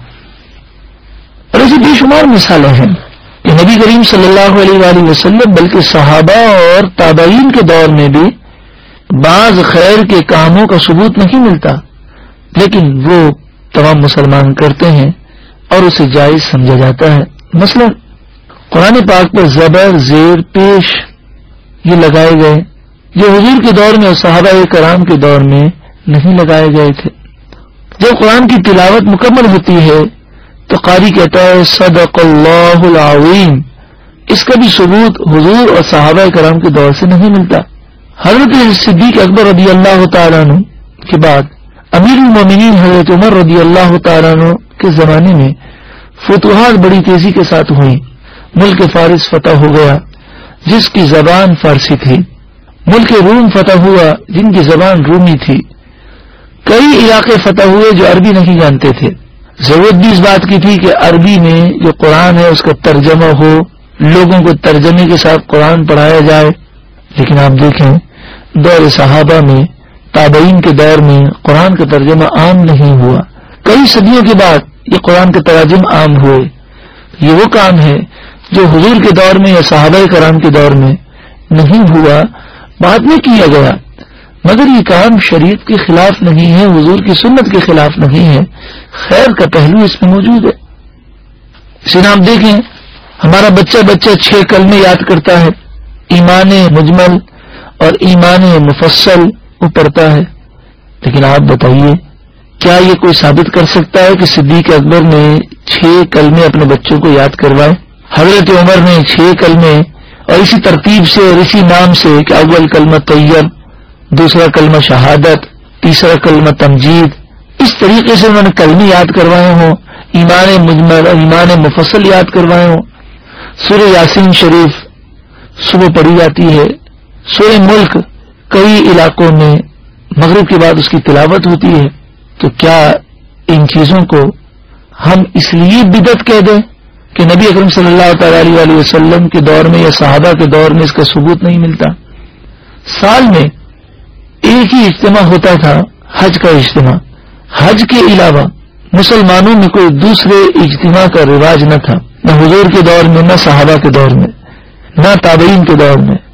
S1: اور ایسی بے شمار مثالیں ہیں کہ نبی کریم صلی اللہ علیہ وآلہ وسلم بلکہ صحابہ اور تابعین کے دور میں بھی بعض خیر کے کاموں کا ثبوت نہیں ملتا، لیکن وہ تمام مسلمان کرتے ہیں اور اسے جائز سمجھا جاتا ہے۔ مثلا قرآن پاک پر زبر، زیر، پیش یہ لگائے گئے جو حضور کے دور میں اور صحابہ کرام کے دور میں نہیں لگائے گئے تھے۔ جب قرآن کی تلاوت مکمل ہوتی ہے تو قاری کہتا ہے صدق اللہ العظیم، اس کا بھی ثبوت حضور اور صحابہ کرام کے دور سے نہیں ملتا۔ حضرت صدیق اکبر رضی اللہ تعالیٰ عنہ کے بعد امیر المومنین حضرت عمر رضی اللہ تعالیٰ عنہ کے زمانے میں فتوحات بڑی تیزی کے ساتھ ہوئی۔ ملک فارس فتح ہو گیا جس کی زبان فارسی تھی، ملک روم فتح ہوا جن کی زبان رومی تھی، کئی علاقے فتح ہوئے جو عربی نہیں جانتے تھے۔ ضرورت بھی اس بات کی تھی کہ عربی میں جو قرآن ہے اس کا ترجمہ ہو، لوگوں کو ترجمے کے ساتھ قرآن پڑھایا جائے، لیکن آپ دیکھیں دور صحابہ میں، تابعین کے دور میں قرآن کا ترجمہ عام نہیں ہوا۔ کئی صدیوں کے بعد یہ قرآن کے تراجم عام ہوئے۔ یہ وہ کام ہے جو حضور کے دور میں یا صحابہ کرام کے دور میں نہیں ہوا، بعد میں کیا گیا، مگر یہ کام شریعت کے خلاف نہیں ہے، حضور کی سنت کے خلاف نہیں ہے، خیر کا پہلو اس میں موجود ہے۔ اسی نام دیکھیں ہمارا بچہ 6 کلمے یاد کرتا ہے، ایمان مجمل اور ایمان مفصل وہ پڑھتا ہے، لیکن آپ بتائیے کیا یہ کوئی ثابت کر سکتا ہے کہ صدیق اکبر نے 6 کلمے اپنے بچوں کو یاد کروائے؟ حضرت عمر نے 6 کلمے اور اسی ترتیب سے اور اسی نام سے کہ اول کلمہ طیب، دوسرا کلمہ شہادت، تیسرا کلمہ تمجید، اس طریقے سے انہوں نے کلمے یاد کروائے ہوں، ایمان مجمل اور ایمان مفصل یاد کروائے ہوں۔ سورہ یاسین شریف صبح پڑھی جاتی ہے، سورہ ملک کئی علاقوں میں مغرب کے بعد اس کی تلاوت ہوتی ہے، تو کیا ان چیزوں کو ہم اس لیے بدعت کہہ دیں کہ نبی اکرم صلی اللہ تعالی علیہ وسلم کے دور میں یا صحابہ کے دور میں اس کا ثبوت نہیں ملتا؟ سال میں ایک ہی اجتماع ہوتا تھا، حج کا اجتماع، حج کے علاوہ مسلمانوں میں کوئی دوسرے اجتماع کا رواج نہ تھا، نہ حضور کے دور میں، نہ صحابہ کے دور میں، نہ تابعین کے دور میں۔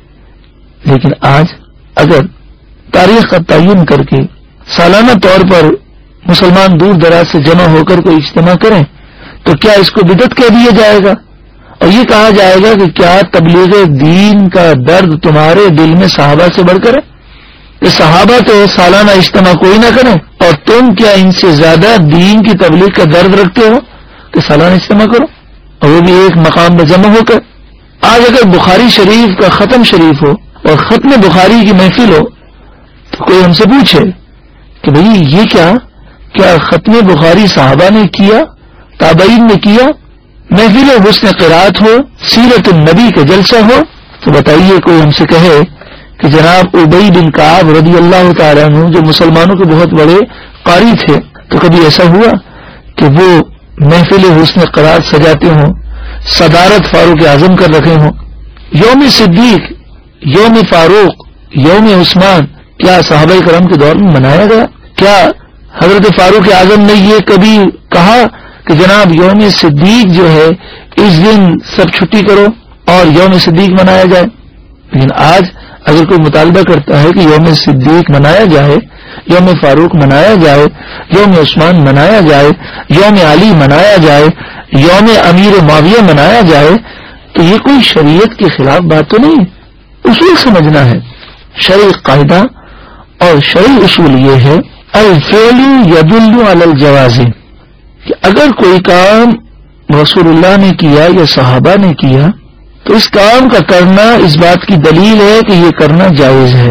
S1: لیکن آج اگر تاریخ کا تعین کر کے سالانہ طور پر مسلمان دور دراز سے جمع ہو کر کوئی اجتماع کریں تو کیا اس کو بدعت کہہ دیا جائے گا؟ اور یہ کہا جائے گا کہ کیا تبلیغ دین کا درد تمہارے دل میں صحابہ سے بڑھ کر ہے؟ کہ صحابہ تو سالانہ اجتماع کوئی نہ کریں اور تم کیا ان سے زیادہ دین کی تبلیغ کا درد رکھتے ہو کہ سالانہ اجتماع کرو، اور وہ بھی ایک مقام میں جمع ہو کر؟ آج اگر بخاری شریف کا ختم شریف ہو اور ختم بخاری کی محفل ہو تو کوئی ہم سے پوچھے کہ بھئی یہ کیا ختم بخاری صحابہ نے کیا، تابعین نے کیا، محفل حسن قرات ہو، سیرت النبی کا جلسہ ہو، تو بتائیے کوئی ہم سے کہے کہ جناب ابی بن کعب رضی اللہ تعالیٰ عنہ جو مسلمانوں کے بہت بڑے قاری تھے، تو کبھی ایسا ہوا کہ وہ محفل حسن قرات سجاتے ہوں، صدارت فاروق اعظم کر رکھے ہوں؟ یوم صدیق، یوم فاروق، یوم عثمان کیا صحابہ کرام کے دور میں منایا گیا؟ کیا حضرت فاروق اعظم نے یہ کبھی کہا کہ جناب یوم صدیق جو ہے اس دن سب چھٹی کرو اور یوم صدیق منایا جائے؟ لیکن آج اگر کوئی مطالبہ کرتا ہے کہ یوم صدیق منایا جائے، یوم فاروق منایا جائے، یوم عثمان منایا جائے، یوم علی منایا جائے، یوم امیر معاویہ منایا جائے، تو یہ کوئی شریعت کے خلاف بات تو نہیں ہے۔ اصول سمجھنا ہے، شرعی قاعدہ اور شرعی اصول یہ ہے الفعل يدل على الجواز، کہ اگر کوئی کام رسول اللہ نے کیا یا صحابہ نے کیا تو اس کام کا کرنا اس بات کی دلیل ہے کہ یہ کرنا جائز ہے۔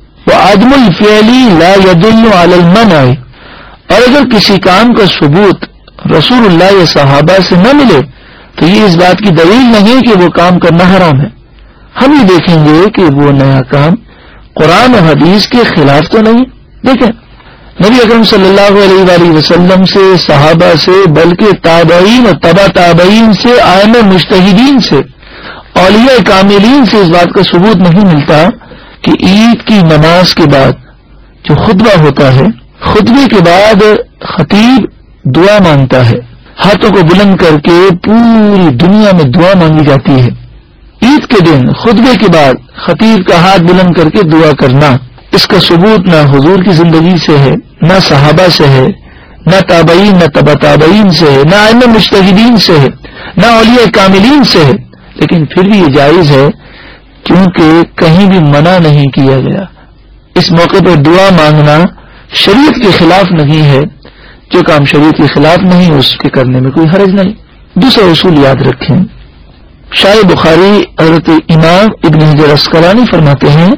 S1: وعدم الفعل لا يدل على المنع، اور اگر کسی کام کا ثبوت رسول اللہ یا صحابہ سے نہ ملے تو یہ اس بات کی دلیل نہیں کہ وہ کام کرنا حرام ہے۔ ہم یہ دیکھیں گے کہ وہ نیا کام قرآن و حدیث کے خلاف تو نہیں. دیکھیں نبی اکرم صلی اللہ علیہ وآلہ وسلم سے، صحابہ سے، بلکہ تابعین اور تبع تابعین سے، ائمہ مجتہدین سے، اولیاء کاملین سے اس بات کا ثبوت نہیں ملتا کہ عید کی نماز کے بعد جو خطبہ ہوتا ہے، خطبے کے بعد خطیب دعا مانگتا ہے، ہاتھوں کو بلند کر کے پوری دنیا میں دعا مانگی جاتی ہے. عید کے دن خطبے کے بعد خطیب کا ہاتھ بلند کر کے دعا کرنا، اس کا ثبوت نہ حضور کی زندگی سے ہے، نہ صحابہ سے ہے، نہ تابعین، نہ تبع تابعین سے ہے، نہ ائمہ مجتہدین سے ہے، نہ اولیاء کاملین سے ہے. لیکن پھر بھی یہ جائز ہے کیونکہ کہیں بھی منع نہیں کیا گیا. اس موقع پر دعا مانگنا شریعت کے خلاف نہیں ہے. جو کام شریعت کے خلاف نہیں اس کے کرنے میں کوئی حرج نہیں. دوسرا اصول یاد رکھیں. شاہ بخاری حضرت امام ابن حجر عسقلانی فرماتے ہیں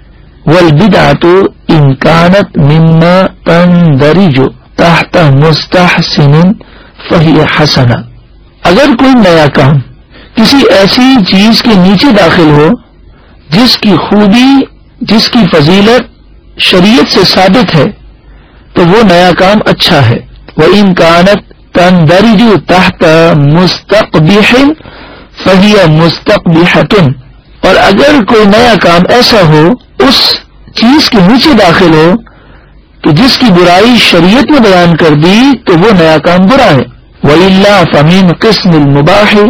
S1: وَالْبِدْعَةُ إِنْ كَانَتْ مِمَّا تَنْدَرِجُ تَحْتَ مُسْتَحْسِنٍ فَهِيَ حَسَنَةٌ. اگر کوئی نیا کام کسی ایسی چیز کے نیچے داخل ہو جس کی خوبی، جس کی فضیلت شریعت سے ثابت ہے تو وہ نیا کام اچھا ہے. وَإِنْ كَانَتْ تَنْدَرِجُ تَحْتَ مُسْتَقْبِحٍ فَهِيَ مُسْتَقْبِحَةٌ. اور اگر کوئی نیا کام ایسا ہو اس چیز کے نیچے داخل ہو کہ جس کی برائی شریعت نے بیان کر دی تو وہ نیا کام برا ہے. وَإِلَّا فَمِنْ قِسْمِ الْمُبَاحِ.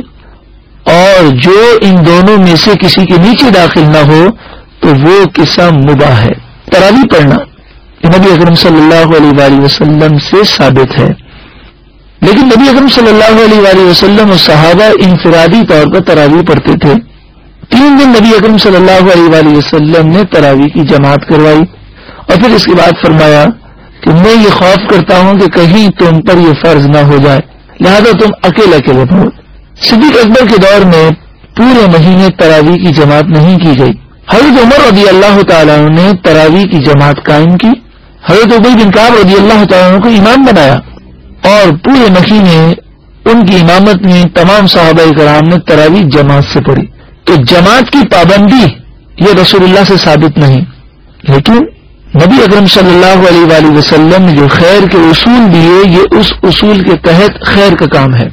S1: اور جو ان دونوں میں سے کسی کے نیچے داخل نہ ہو تو وہ قسم مباح ہے. تراویح پڑھنا نبی اکرم صلی اللہ علیہ وآلہ وسلم سے ثابت ہے، لیکن نبی اکرم صلی اللہ علیہ وآلہ وسلم اور صحابہ انفرادی طور پر تراویح پڑھتے تھے. 3 دن نبی اکرم صلی اللہ علیہ وآلہ وسلم نے تراویح کی جماعت کروائی اور پھر اس کے بعد فرمایا کہ میں یہ خوف کرتا ہوں کہ کہیں تم پر یہ فرض نہ ہو جائے، لہذا تم اکیلے اکیلے پڑھو. صدیق اکبر کے دور میں پورے مہینے تراویح کی جماعت نہیں کی گئی. حضرت عمر رضی اللہ تعالیٰ عنہ نے تراویح کی جماعت قائم کی. حضرت ابی بن کعب رضی اللہ تعالیٰ عنہ کو امام بنایا اور پورے مہینے ان کی امامت میں تمام صحابہ کرام نے تراویح جماعت سے پڑھی. تو جماعت کی پابندی یہ رسول اللہ سے ثابت نہیں، لیکن نبی اکرم صلی اللہ علیہ وآلہ وسلم نے جو خیر کے اصول دیے یہ اس اصول کے تحت خیر کا کام ہے.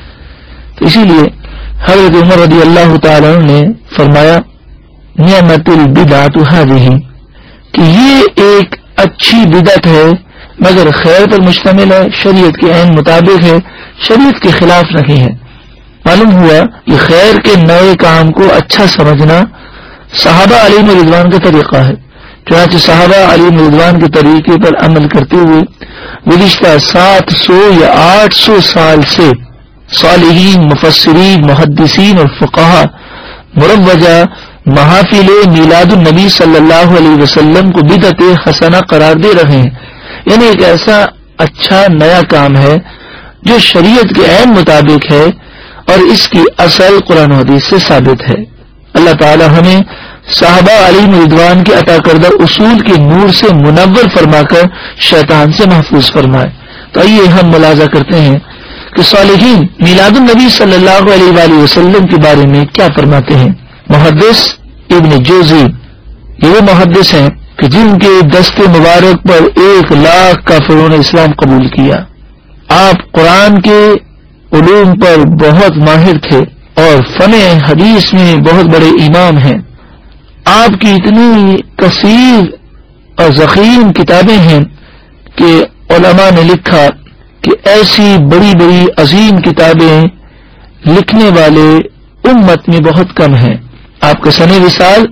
S1: تو اسی لیے حضرت عمر رضی اللہ تعالیٰ عنہ نے فرمایا نعمت البدعۃ ہذہ، کہ یہ ایک اچھی بدعت ہے مگر خیر پر مشتمل ہے، شریعت کے عین مطابق ہے، شریعت کے خلاف نہیں ہے. معلوم ہوا کہ خیر کے نئے کام کو اچھا سمجھنا صحابہ علیہم رضوان کا طریقہ ہے. چنانچہ صحابہ علیہم رضوان کے طریقے پر عمل کرتے ہوئے گزشتہ 700 یا 800 سال سے صالحین، مفسرین، محدثین اور فقہا مروجہ محافل میلاد النبی صلی اللہ علیہ وسلم کو بدعت حسنہ قرار دے رہے ہیں. یعنی ایک ایسا اچھا نیا کام ہے جو شریعت کے عین مطابق ہے اور اس کی اصل قرآن و حدیث سے ثابت ہے. اللہ تعالی ہمیں صحابہ علیہ رضوان کے عطا کردہ اصول کے نور سے منور فرما کر شیطان سے محفوظ فرمائے. تو آئیے ہم ملاحظہ کرتے ہیں کہ صالحین میلاد النبی صلی اللہ علیہ وآلہ وسلم کے بارے میں کیا فرماتے ہیں. محدث ابن جوزی یہ وہ محدث ہیں کہ جن کے دست مبارک پر 1,00,000 کافروں نے اسلام قبول کیا. آپ قرآن کے علوم پر بہت ماہر تھے اور فن حدیث میں بہت بڑے امام ہیں. آپ کی اتنی کثیر اور ضخیم کتابیں ہیں کہ علماء نے لکھا کہ ایسی بڑی بڑی عظیم کتابیں لکھنے والے امت میں بہت کم ہیں. آپ کا سن وصال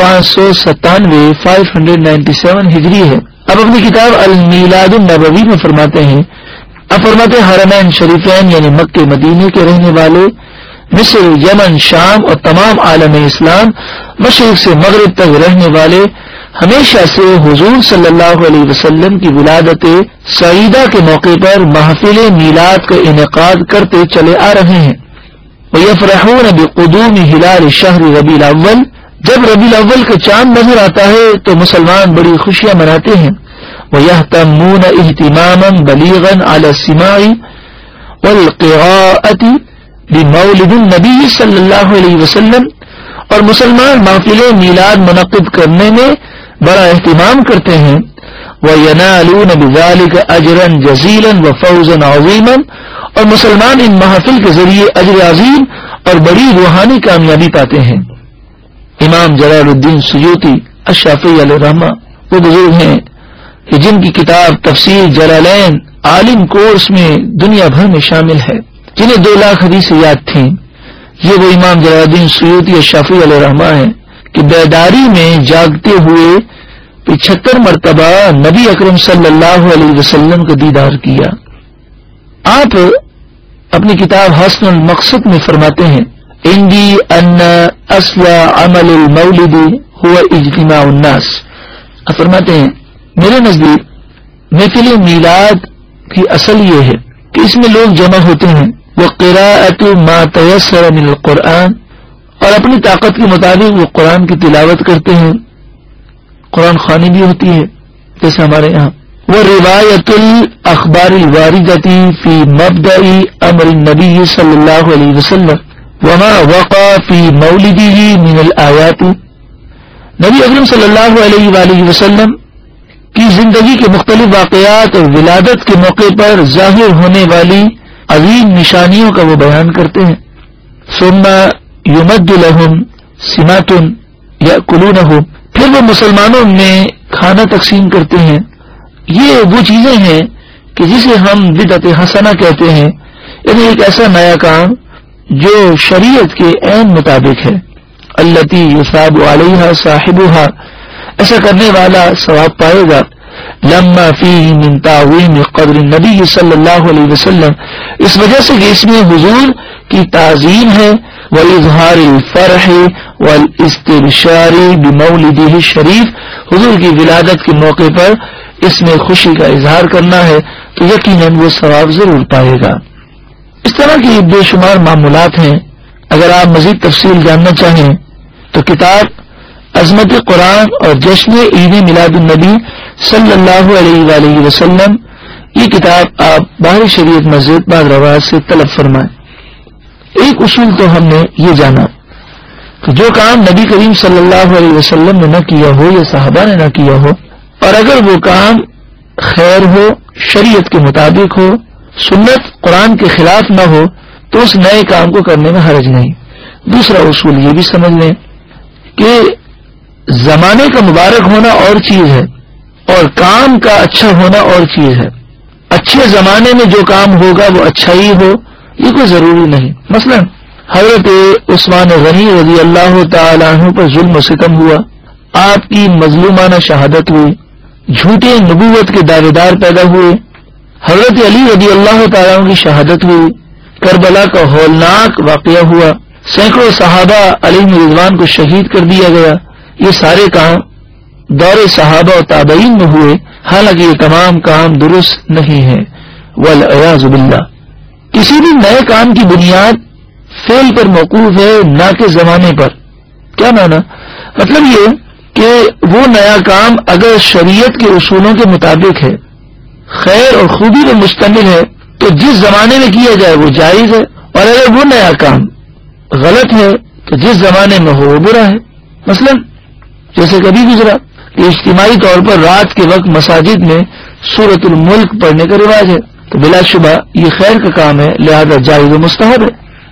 S1: 597 ہجری ہے. اب اپنی کتاب المیلاد النبوی میں فرماتے ہیں حرمین شریفین یعنی مکہ مدینے کے رہنے والے مصر، یمن، شام اور تمام عالم اسلام مشرق سے مغرب تک رہنے والے ہمیشہ سے حضور صلی اللہ علیہ وسلم کی ولادت سعیدہ کے موقع پر محفل میلاد کا انعقاد کرتے چلے آ رہے ہیں. وَيَفْرَحُونَ بِقُدُومِ هِلَالِ شَهْرِ ربیع الاول، جب ربیع الاول کا چاند نظر آتا ہے تو مسلمان بڑی خوشیاں مناتے ہیں. وَيَهْتَمُّونَ اهتماما بَلِيغًا عَلَى السِّمَاعِ وَالْقِرَاءَةِ بِمَوْلِدِ النَّبِيِّ صلی اللہ علیہ وسلم، اور مسلمان محفل میلاد منعقد کرنے میں بڑا اہتمام کرتے ہیں. وَيَنَالُونَ بِذَلِكَ أَجْرًا جَزِيلًا وَفَوْزًا عَظِيمًا، اور مسلمان ان محافل کے ذریعے اجر عظیم اور بڑی روحانی کامیابی پاتے ہیں. امام جلال الدین سیوطی الشافعی علیہ الرحمہ وہ بزرگ ہیں کہ جن کی کتاب تفسیر جلالین عالم کورس میں دنیا بھر میں شامل ہے، جنہیں 2 لاکھ حدیثیں یاد تھیں. یہ وہ امام جلال الدین سیوطی الشافعی علیہ الرحمہ ہیں کہ بیداری میں جاگتے ہوئے 75 مرتبہ نبی اکرم صلی اللہ علیہ وسلم کا دیدار کیا. آپ اپنی کتاب حسن المقصد میں فرماتے ہیں اندی ان اصل عمل المولد هو اجتماع الناس. آپ فرماتے ہیں میرے نزدیک محفل میلاد کی اصل یہ ہے کہ اس میں لوگ جمع ہوتے ہیں. وقراءۃ ما تیسر من القرآن، اور اپنی طاقت کے مطابق وہ قرآن کی تلاوت کرتے ہیں. قرآن خوانی بھی ہوتی ہے جیسے ہمارے یہاں. وروایت الاخبار الواردۃ فی مبدأ امر النبی صلی اللہ علیہ وسلم وما وقع فی مولدہ من الآیات. نبی اکرم صلی اللہ علیہ وآلہ وسلم کی زندگی کے مختلف واقعات اور ولادت کے موقع پر ظاہر ہونے والی عظیم نشانیوں کا وہ بیان کرتے ہیں. ثم یمد لهم سمات یأکلونہ، پھر وہ مسلمانوں میں کھانا تقسیم کرتے ہیں. یہ وہ چیزیں ہیں کہ جسے ہم بدعت حسنہ کہتے ہیں، یعنی ایک ایسا نیا کام جو شریعت کے عین مطابق ہے. التی یثاب علیہا صاحبہا، ایسا کرنے والا ثواب پائے گا. لما فیہ من تعظیم قدر النبی صلی اللہ علیہ وسلم، اس وجہ سے کہ اس میں حضور کی تعظیم ہے. وَإِظْهَارِ الْفَرْحِ وَالْإِسْتِبْشَارِ بِمَوْلِدِهِ الشَّرِيفِ، حضور کی ولادت کے موقع پر اس میں خوشی کا اظہار کرنا ہے تو یقیناً وہ ثواب ضرور پائے گا. اس طرح کی بے شمار معمولات ہیں. اگر آپ مزید تفصیل جاننا چاہیں تو کتاب عظمت قرآن اور جشن عید میلاد النبی صلی اللہ علیہ وآلہ وسلم، یہ کتاب آپ باہر شریعت مسجد بعد رواج سے طلب فرمائیں. ایک اصول تو ہم نے یہ جانا کہ جو کام نبی کریم صلی اللہ علیہ وسلم نے نہ کیا ہو یا صحابہ نے نہ کیا ہو، اور اگر وہ کام خیر ہو، شریعت کے مطابق ہو، سنت قرآن کے خلاف نہ ہو، تو اس نئے کام کو کرنے میں حرج نہیں. دوسرا اصول یہ بھی سمجھ لیں کہ زمانے کا مبارک ہونا اور چیز ہے اور کام کا اچھا ہونا اور چیز ہے. اچھے زمانے میں جو کام ہوگا وہ اچھا ہی ہو، یہ کوئی ضروری نہیں. مثلا حضرت عثمان غنی رضی اللہ تعالیٰ عنہ پر ظلم و ستم ہوا، آپ کی مظلومانہ شہادت ہوئی، جھوٹے نبوت کے دعوے دار پیدا ہوئے. حضرت علی رضی اللہ تعالیٰ عنہ کی شہادت ہوئی، کربلا کا ہولناک واقعہ ہوا، سینکڑوں صحابہ علیہ رضوان کو شہید کر دیا گیا. یہ سارے کام دور صحابہ و تابعین میں ہوئے، حالانکہ یہ تمام کام درست نہیں ہے والعیاذ باللہ. کسی بھی نئے کام کی بنیاد فعل پر موقوف ہے، نہ کہ زمانے پر. کیا معنی؟ مطلب یہ کہ وہ نیا کام اگر شریعت کے اصولوں کے مطابق ہے، خیر اور خوبی پر مشتمل ہے، تو جس زمانے میں کیا جائے وہ جائز ہے، اور اگر وہ نیا کام غلط ہے تو جس زمانے میں ہو وہ برا ہے. مثلا جیسے کبھی گزرا کہ اجتماعی طور پر رات کے وقت مساجد میں سورۃ الملک پڑھنے کا رواج ہے، تو بلا شبہ یہ خیر کا کام ہے، لہذا جائز و مستحب ہے.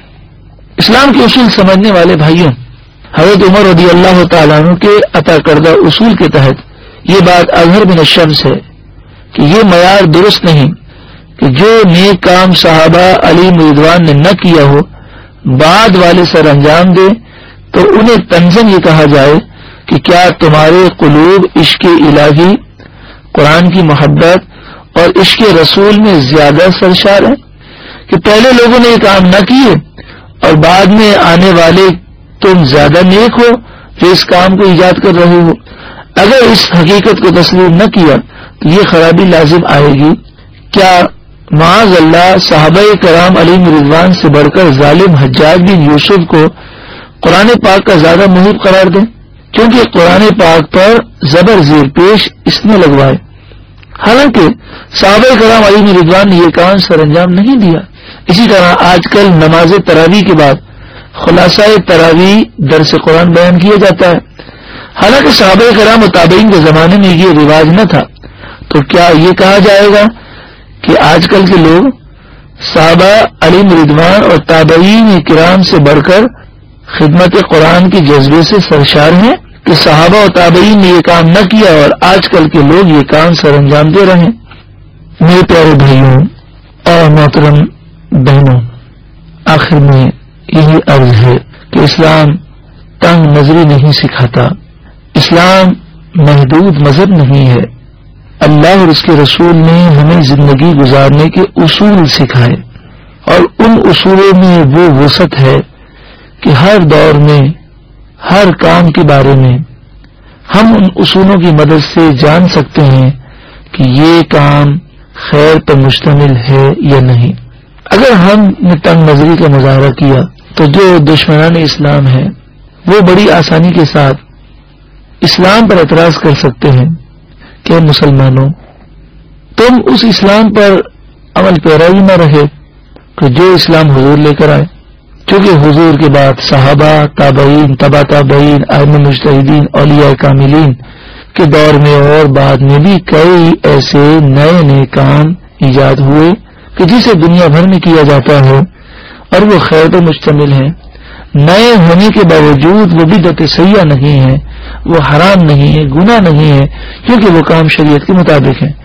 S1: اسلام کے اصول سمجھنے والے بھائیوں، حضرت عمر رضی اللہ تعالیٰ عنہ کے عطا کردہ اصول کے تحت یہ بات اظہر من الشمس ہے کہ یہ معیار درست نہیں کہ جو نیک کام صحابہ علی رضوان نے نہ کیا ہو بعد والے سر انجام دے تو انہیں تنزن یہ کہا جائے کہ کیا تمہارے قلوب عشق الہی، قرآن کی محبت اور عشق رسول میں زیادہ سرشار ہے کہ پہلے لوگوں نے یہ کام نہ کیے اور بعد میں آنے والے تم زیادہ نیک ہو جو اس کام کو ایجاد کر رہے ہو. اگر اس حقیقت کو تسلیم نہ کیا تو یہ خرابی لازم آئے گی. کیا معاذ اللہ صحابہ کرام علیہ رضوان سے بڑھ کر ظالم حجاج بن یوسف کو قرآن پاک کا زیادہ محب قرار دیں کیونکہ قرآن پاک پر زبر زیر پیش اس نے لگوائے، حالانکہ صحابہ کرام علیہ رضوان نے یہ کام سر انجام نہیں دیا. اسی طرح آج کل نماز تراویح کے بعد خلاصہ تراویح درس قرآن بیان کیا جاتا ہے. حالانکہ صحابہ کرام و تابعین کے زمانے میں یہ رواج نہ تھا، تو کیا یہ کہا جائے گا کہ آج کل کے لوگ صحابہ علیہم رضوان اور تابعین کرام سے بڑھ کر خدمت قرآن کے جذبے سے سرشار ہیں کہ صحابہ و تابعین نے یہ کام نہ کیا اور آج کل کے لوگ یہ کام سر انجام دے رہے ہیں؟ میرے پیارے بھائیوں اور محترم بہنوں، آخر میں یہی عرض ہے کہ اسلام تنگ نظری نہیں سکھاتا، اسلام محدود مذہب نہیں ہے. اللہ اور اس کے رسول نے ہمیں زندگی گزارنے کے اصول سکھائے، اور ان اصولوں میں وہ وسعت ہے کہ ہر دور میں ہر کام کے بارے میں ہم ان اصولوں کی مدد سے جان سکتے ہیں کہ یہ کام خیر پر مشتمل ہے یا نہیں. اگر ہم نے تنگ نظری کا مظاہرہ کیا تو جو دشمنان اسلام ہیں وہ بڑی آسانی کے ساتھ اسلام پر اعتراض کر سکتے ہیں کہ مسلمانوں، تم اس اسلام پر عمل پیرا ہی نہ رہے کہ جو اسلام حضور لے کر آئے. کیونکہ حضور کے بعد صحابہ، تابعین، تبع تابعین، ائمہ مجتہدین، اولیاء کاملین کے دور میں اور بعد میں بھی کئی ایسے نئے نئے کام ایجاد ہوئے کہ جسے دنیا بھر میں کیا جاتا ہے اور وہ خیر پر مشتمل ہیں. نئے ہونے کے باوجود وہ بدعت سیئہ نہیں ہے، وہ حرام نہیں ہے، گناہ نہیں ہے، کیونکہ وہ کام شریعت کے مطابق ہے.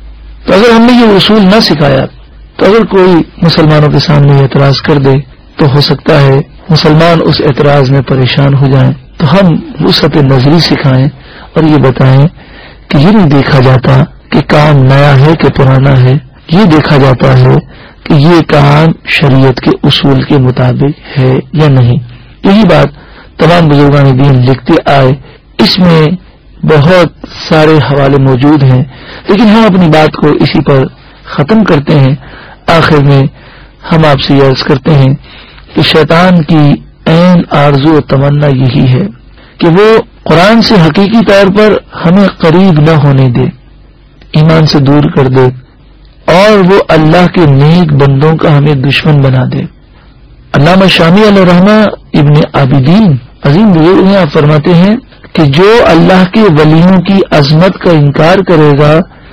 S1: تو اگر ہم نے یہ اصول نہ سکھایا تو اگر کوئی مسلمانوں کے سامنے اعتراض کر دے تو ہو سکتا ہے مسلمان اس اعتراض میں پریشان ہو جائیں. تو ہم وسعت نظری سکھائیں اور یہ بتائیں کہ یہ نہیں دیکھا جاتا کہ کام نیا ہے کہ پرانا ہے، یہ دیکھا جاتا ہے کہ یہ کام شریعت کے اصول کے مطابق ہے یا نہیں. یہی بات تمام بزرگان دین لکھتے آئے. اس میں بہت سارے حوالے موجود ہیں، لیکن ہم اپنی بات کو اسی پر ختم کرتے ہیں. آخر میں ہم آپ سے یہ عرض کرتے ہیں کہ شیطان کی عین آرزو و تمنا یہی ہے کہ وہ قرآن سے حقیقی طور پر ہمیں قریب نہ ہونے دے، ایمان سے دور کر دے، اور وہ اللہ کے نیک بندوں کا ہمیں دشمن بنا دے. علامہ شامی علیہ رحمہ ابن عابدین عظیم بزرگ ہیں، آپ فرماتے ہیں کہ جو اللہ کے ولیوں کی عظمت کا انکار کرے گا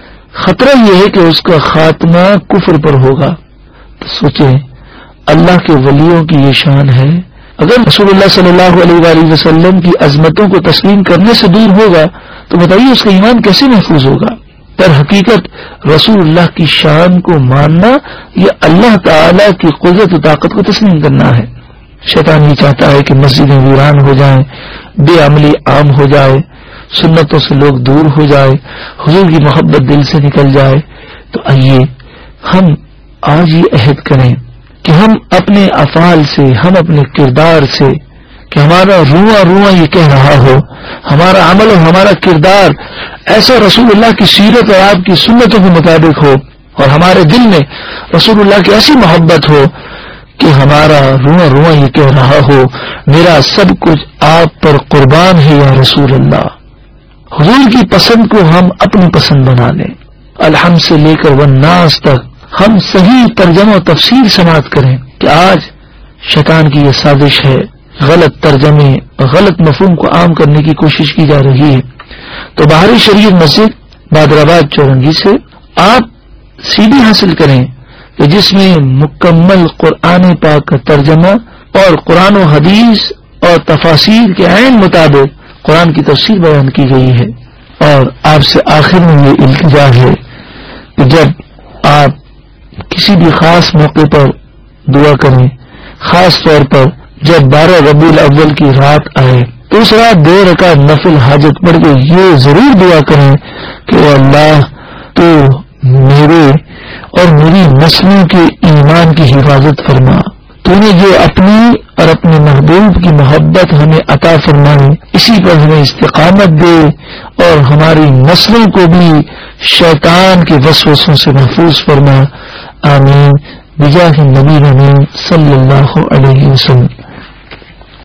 S1: خطرہ یہ ہے کہ اس کا خاتمہ کفر پر ہوگا. تو سوچیں، اللہ کے ولیوں کی یہ شان ہے. اگر رسول اللہ صلی اللہ علیہ وآلہ وسلم کی عظمتوں کو تسلیم کرنے سے دور ہوگا تو بتائیے اس کا ایمان کیسے محفوظ ہوگا؟ در حقیقت رسول اللہ کی شان کو ماننا یہ اللہ تعالی کی قدرت و طاقت کو تسلیم کرنا ہے. شیطان یہ چاہتا ہے کہ مسجدیں ویران ہو جائیں، بے عملی عام ہو جائے، سنتوں سے لوگ دور ہو جائے، حضور کی محبت دل سے نکل جائے. تو آئیے ہم آج یہ عہد کریں کہ ہم اپنے افعال سے، ہم اپنے کردار سے، کہ ہمارا رواں رواں یہ کہہ رہا ہو، ہمارا عمل اور ہمارا کردار ایسا رسول اللہ کی سیرت اور آپ کی سنتوں کے مطابق ہو، اور ہمارے دل میں رسول اللہ کی ایسی محبت ہو کہ ہمارا رواں رواں یہ کہہ رہا ہو میرا سب کچھ آپ پر قربان ہے یا رسول اللہ. حضور کی پسند کو ہم اپنی پسند بنا لیں. الحمد سے لے کر والناس تک ہم صحیح ترجمہ و تفسیر سماعت کریں کہ آج شیطان کی یہ سازش ہے، غلط ترجمے اور غلط مفہوم کو عام کرنے کی کوشش کی جا رہی ہے. تو بہاری شریعت مسجد بادرآباد چورنگی سے آپ سی ڈی حاصل کریں کہ جس میں مکمل قرآن پاک کا ترجمہ اور قرآن و حدیث اور تفاسیر کے عین مطابق قرآن کی تفسیر بیان کی گئی ہے. اور آپ سے آخر میں یہ التجا ہے کہ جب آپ کسی بھی خاص موقع پر دعا کریں، خاص طور پر جب 12 ربیع الاول کی رات آئے تو اس رات 2 رکعت نفل حاجت پڑھ کے یہ ضرور دعا کریں کہ اے اللہ تو میرے اور میری نسلوں کے ایمان کی حفاظت فرما. تو نے جو اپنی اور اپنے محبوب کی محبت ہمیں عطا فرمائی اسی پر ہمیں استقامت دے اور ہماری نسلوں کو بھی شیطان کے وسوسوں سے محفوظ فرما. آمین بجاہ النبی صلی اللہ علیہ وسلم.